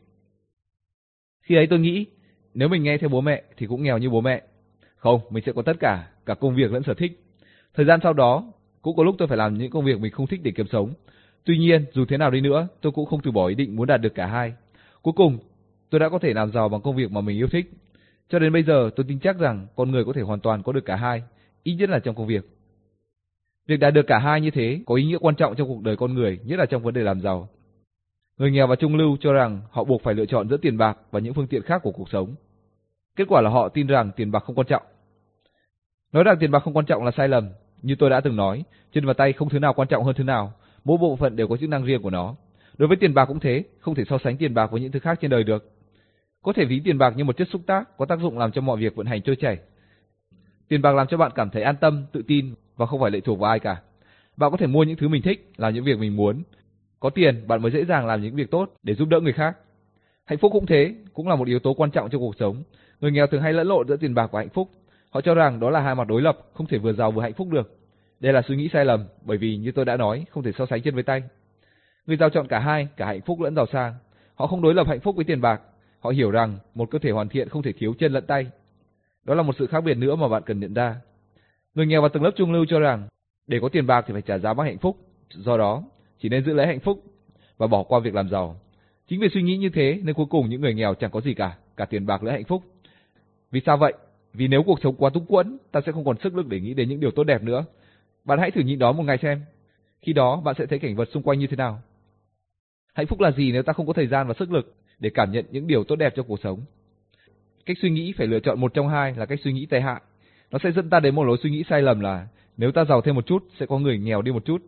S1: Khi ấy tôi nghĩ, nếu mình nghe theo bố mẹ thì cũng nghèo như bố mẹ. Không, mình sẽ có tất cả, cả công việc lẫn sở thích. Thời gian sau đó, cũng có lúc tôi phải làm những công việc mình không thích để kiếm sống. Tuy nhiên, dù thế nào đi nữa, tôi cũng không từ bỏ ý định muốn đạt được cả hai. Cuối cùng, tôi đã có thể làm giàu bằng công việc mà mình yêu thích. Cho đến bây giờ, tôi tin chắc rằng con người có thể hoàn toàn có được cả hai, ít nhất là trong công việc. Việc đạt được cả hai như thế có ý nghĩa quan trọng trong cuộc đời con người, nhất là trong vấn đề làm giàu. Người nghèo và trung lưu cho rằng họ buộc phải lựa chọn giữa tiền bạc và những phương tiện khác của cuộc sống. Kết quả là họ tin rằng tiền bạc không quan trọng. Nói rằng tiền bạc không quan trọng là sai lầm. Như tôi đã từng nói, chân và tay không thứ nào quan trọng hơn thứ nào, mỗi bộ phận đều có chức năng riêng của nó. Đối với tiền bạc cũng thế, không thể so sánh tiền bạc với những thứ khác trên đời được. Có thể ví tiền bạc như một chất xúc tác, có tác dụng làm cho mọi việc vận hành trôi chảy. Tiền bạc làm cho bạn cảm thấy an tâm, tự tin và không phải lệ thuộc vào ai cả. Bạn có thể mua những thứ mình thích, làm những việc mình muốn. Có tiền, bạn mới dễ dàng làm những việc tốt để giúp đỡ người khác. Hạnh phúc cũng thế, cũng là một yếu tố quan trọng trong cuộc sống. Người nghèo thường hay lẫn lộn giữa tiền bạc và hạnh phúc. Họ cho rằng đó là hai mặt đối lập, không thể vừa giàu vừa hạnh phúc được. Đây là suy nghĩ sai lầm, bởi vì như tôi đã nói, không thể so sánh chân với tay. Người giàu chọn cả hai, cả hạnh phúc lẫn giàu sang. Họ không đối lập hạnh phúc với tiền bạc. Họ hiểu rằng một cơ thể hoàn thiện không thể thiếu chân lẫn tay. Đó là một sự khác biệt nữa mà bạn cần nhận ra. Người nghèo và tầng lớp trung lưu cho rằng để có tiền bạc thì phải trả giá bằng hạnh phúc. Do đó, chỉ nên giữ lấy hạnh phúc và bỏ qua việc làm giàu. Chỉ Chính vì suy nghĩ như thế nên cuối cùng những người nghèo chẳng có gì cả, cả tiền bạc lẫn hạnh phúc. Vì sao vậy? Vì nếu cuộc sống quá túng quẫn, ta sẽ không còn sức lực để nghĩ đến những điều tốt đẹp nữa. Bạn hãy thử nhịn đói một ngày xem. Khi đó bạn sẽ thấy cảnh vật xung quanh như thế nào. Hạnh phúc là gì nếu ta không có thời gian và sức lực để cảm nhận những điều tốt đẹp trong cuộc sống? Cách suy nghĩ phải lựa chọn một trong hai là cách suy nghĩ tệ hại. Nó sẽ dẫn ta đến một lối suy nghĩ sai lầm là nếu ta giàu thêm một chút sẽ có người nghèo đi một chút.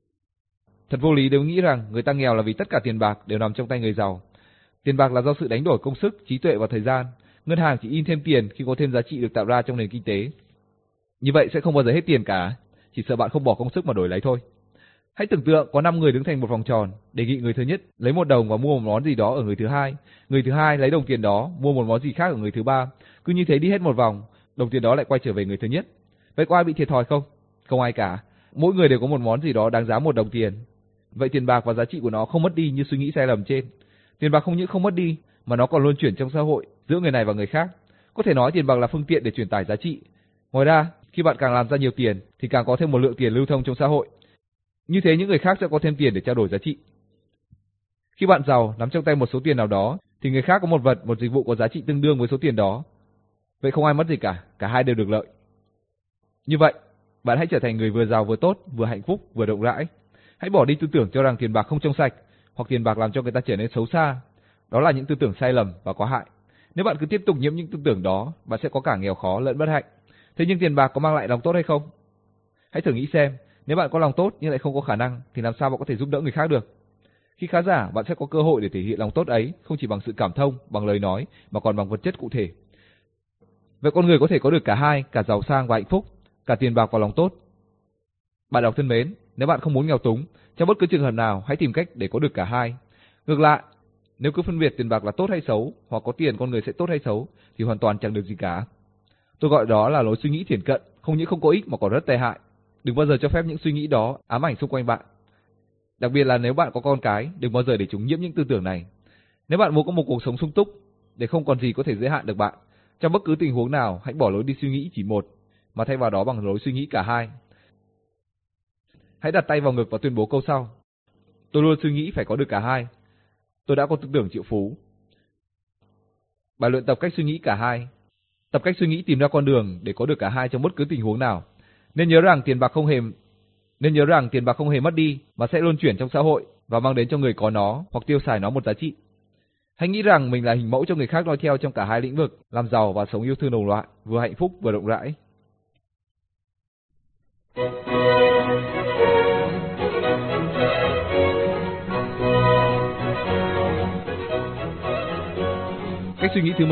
S1: Thật vô lý nếu nghĩ rằng người ta nghèo là vì tất cả tiền bạc đều nằm trong tay người giàu. Tiền bạc là do sự đánh đổi công sức, trí tuệ và thời gian. Ngân hàng chỉ in thêm tiền khi có thêm giá trị được tạo ra trong nền kinh tế. Như vậy sẽ không bao giờ hết tiền cả, chỉ sợ bạn không bỏ công sức mà đổi lấy thôi. Hãy tưởng tượng có năm người đứng thành một vòng tròn, đề nghị người thứ nhất lấy một đồng và mua một món gì đó ở người thứ hai, người thứ hai lấy đồng tiền đó mua một món gì khác ở người thứ ba. Cứ như thế đi hết một vòng, đồng tiền đó lại quay trở về người thứ nhất. Vậy có ai bị thiệt thòi không? Không ai cả. Mỗi người đều có một món gì đó đáng giá một đồng tiền. Vậy tiền bạc và giá trị của nó không mất đi như suy nghĩ sai lầm trên. Tiền bạc không những không mất đi mà nó còn luân chuyển trong xã hội giữa người này và người khác. Có thể nói tiền bạc là phương tiện để truyền tải giá trị. Ngoài ra, khi bạn càng làm ra nhiều tiền thì càng có thêm một lượng tiền lưu thông trong xã hội. Như thế những người khác sẽ có thêm tiền để trao đổi giá trị. Khi bạn giàu nắm trong tay một số tiền nào đó thì người khác có một vật, một dịch vụ có giá trị tương đương với số tiền đó. Vậy không ai mất gì cả, cả hai đều được lợi. Như vậy, bạn hãy trở thành người vừa giàu vừa tốt, vừa hạnh phúc, vừa rộng rãi. Hãy bỏ đi tư tưởng cho rằng tiền bạc không trong sạch hoặc tiền bạc làm cho người ta trở nên xấu xa. Đó là những tư tưởng sai lầm và có hại. Nếu bạn cứ tiếp tục nhiễm những tư tưởng đó, bạn sẽ có cả nghèo khó lẫn bất hạnh. Thế nhưng tiền bạc có mang lại lòng tốt hay không? Hãy thử nghĩ xem, nếu bạn có lòng tốt nhưng lại không có khả năng thì làm sao bạn có thể giúp đỡ người khác được? Khi khá giả, bạn sẽ có cơ hội để thể hiện lòng tốt ấy không chỉ bằng sự cảm thông, bằng lời nói mà còn bằng vật chất cụ thể. Vậy con người có thể có được cả hai, cả giàu sang và hạnh phúc, cả tiền bạc và lòng tốt. Bạn đọc thân mến, nếu bạn không muốn nghèo túng, trong bất cứ trường hợp nào, hãy tìm cách để có được cả hai. Ngược lại, nếu cứ phân biệt tiền bạc là tốt hay xấu, hoặc có tiền con người sẽ tốt hay xấu, thì hoàn toàn chẳng được gì cả. Tôi gọi đó là lối suy nghĩ thiển cận, không những không có ích mà còn rất tệ hại. Đừng bao giờ cho phép những suy nghĩ đó ám ảnh xung quanh bạn. Đặc biệt là nếu bạn có con cái, đừng bao giờ để chúng nhiễm những tư tưởng này. Nếu bạn muốn có một cuộc sống sung túc, để không còn gì có thể giới hạn được bạn, trong bất cứ tình huống nào, hãy bỏ lối đi suy nghĩ chỉ một, mà thay vào đó bằng lối suy nghĩ cả hai. Hãy đặt tay vào ngực và tuyên bố câu sau: tôi luôn suy nghĩ phải có được cả hai. Tôi đã có tư tưởng triệu phú. Bài luyện tập cách suy nghĩ cả hai. Tập cách suy nghĩ tìm ra con đường để có được cả hai trong bất cứ tình huống nào. Nên nhớ rằng tiền bạc không hề nên nhớ rằng tiền bạc không hề mất đi mà sẽ luân chuyển trong xã hội và mang đến cho người có nó hoặc tiêu xài nó một giá trị. Hãy nghĩ rằng mình là hình mẫu cho người khác noi theo trong cả hai lĩnh vực, làm giàu và sống yêu thương đồng loại, vừa hạnh phúc vừa rộng rãi. Cách suy nghĩ thứ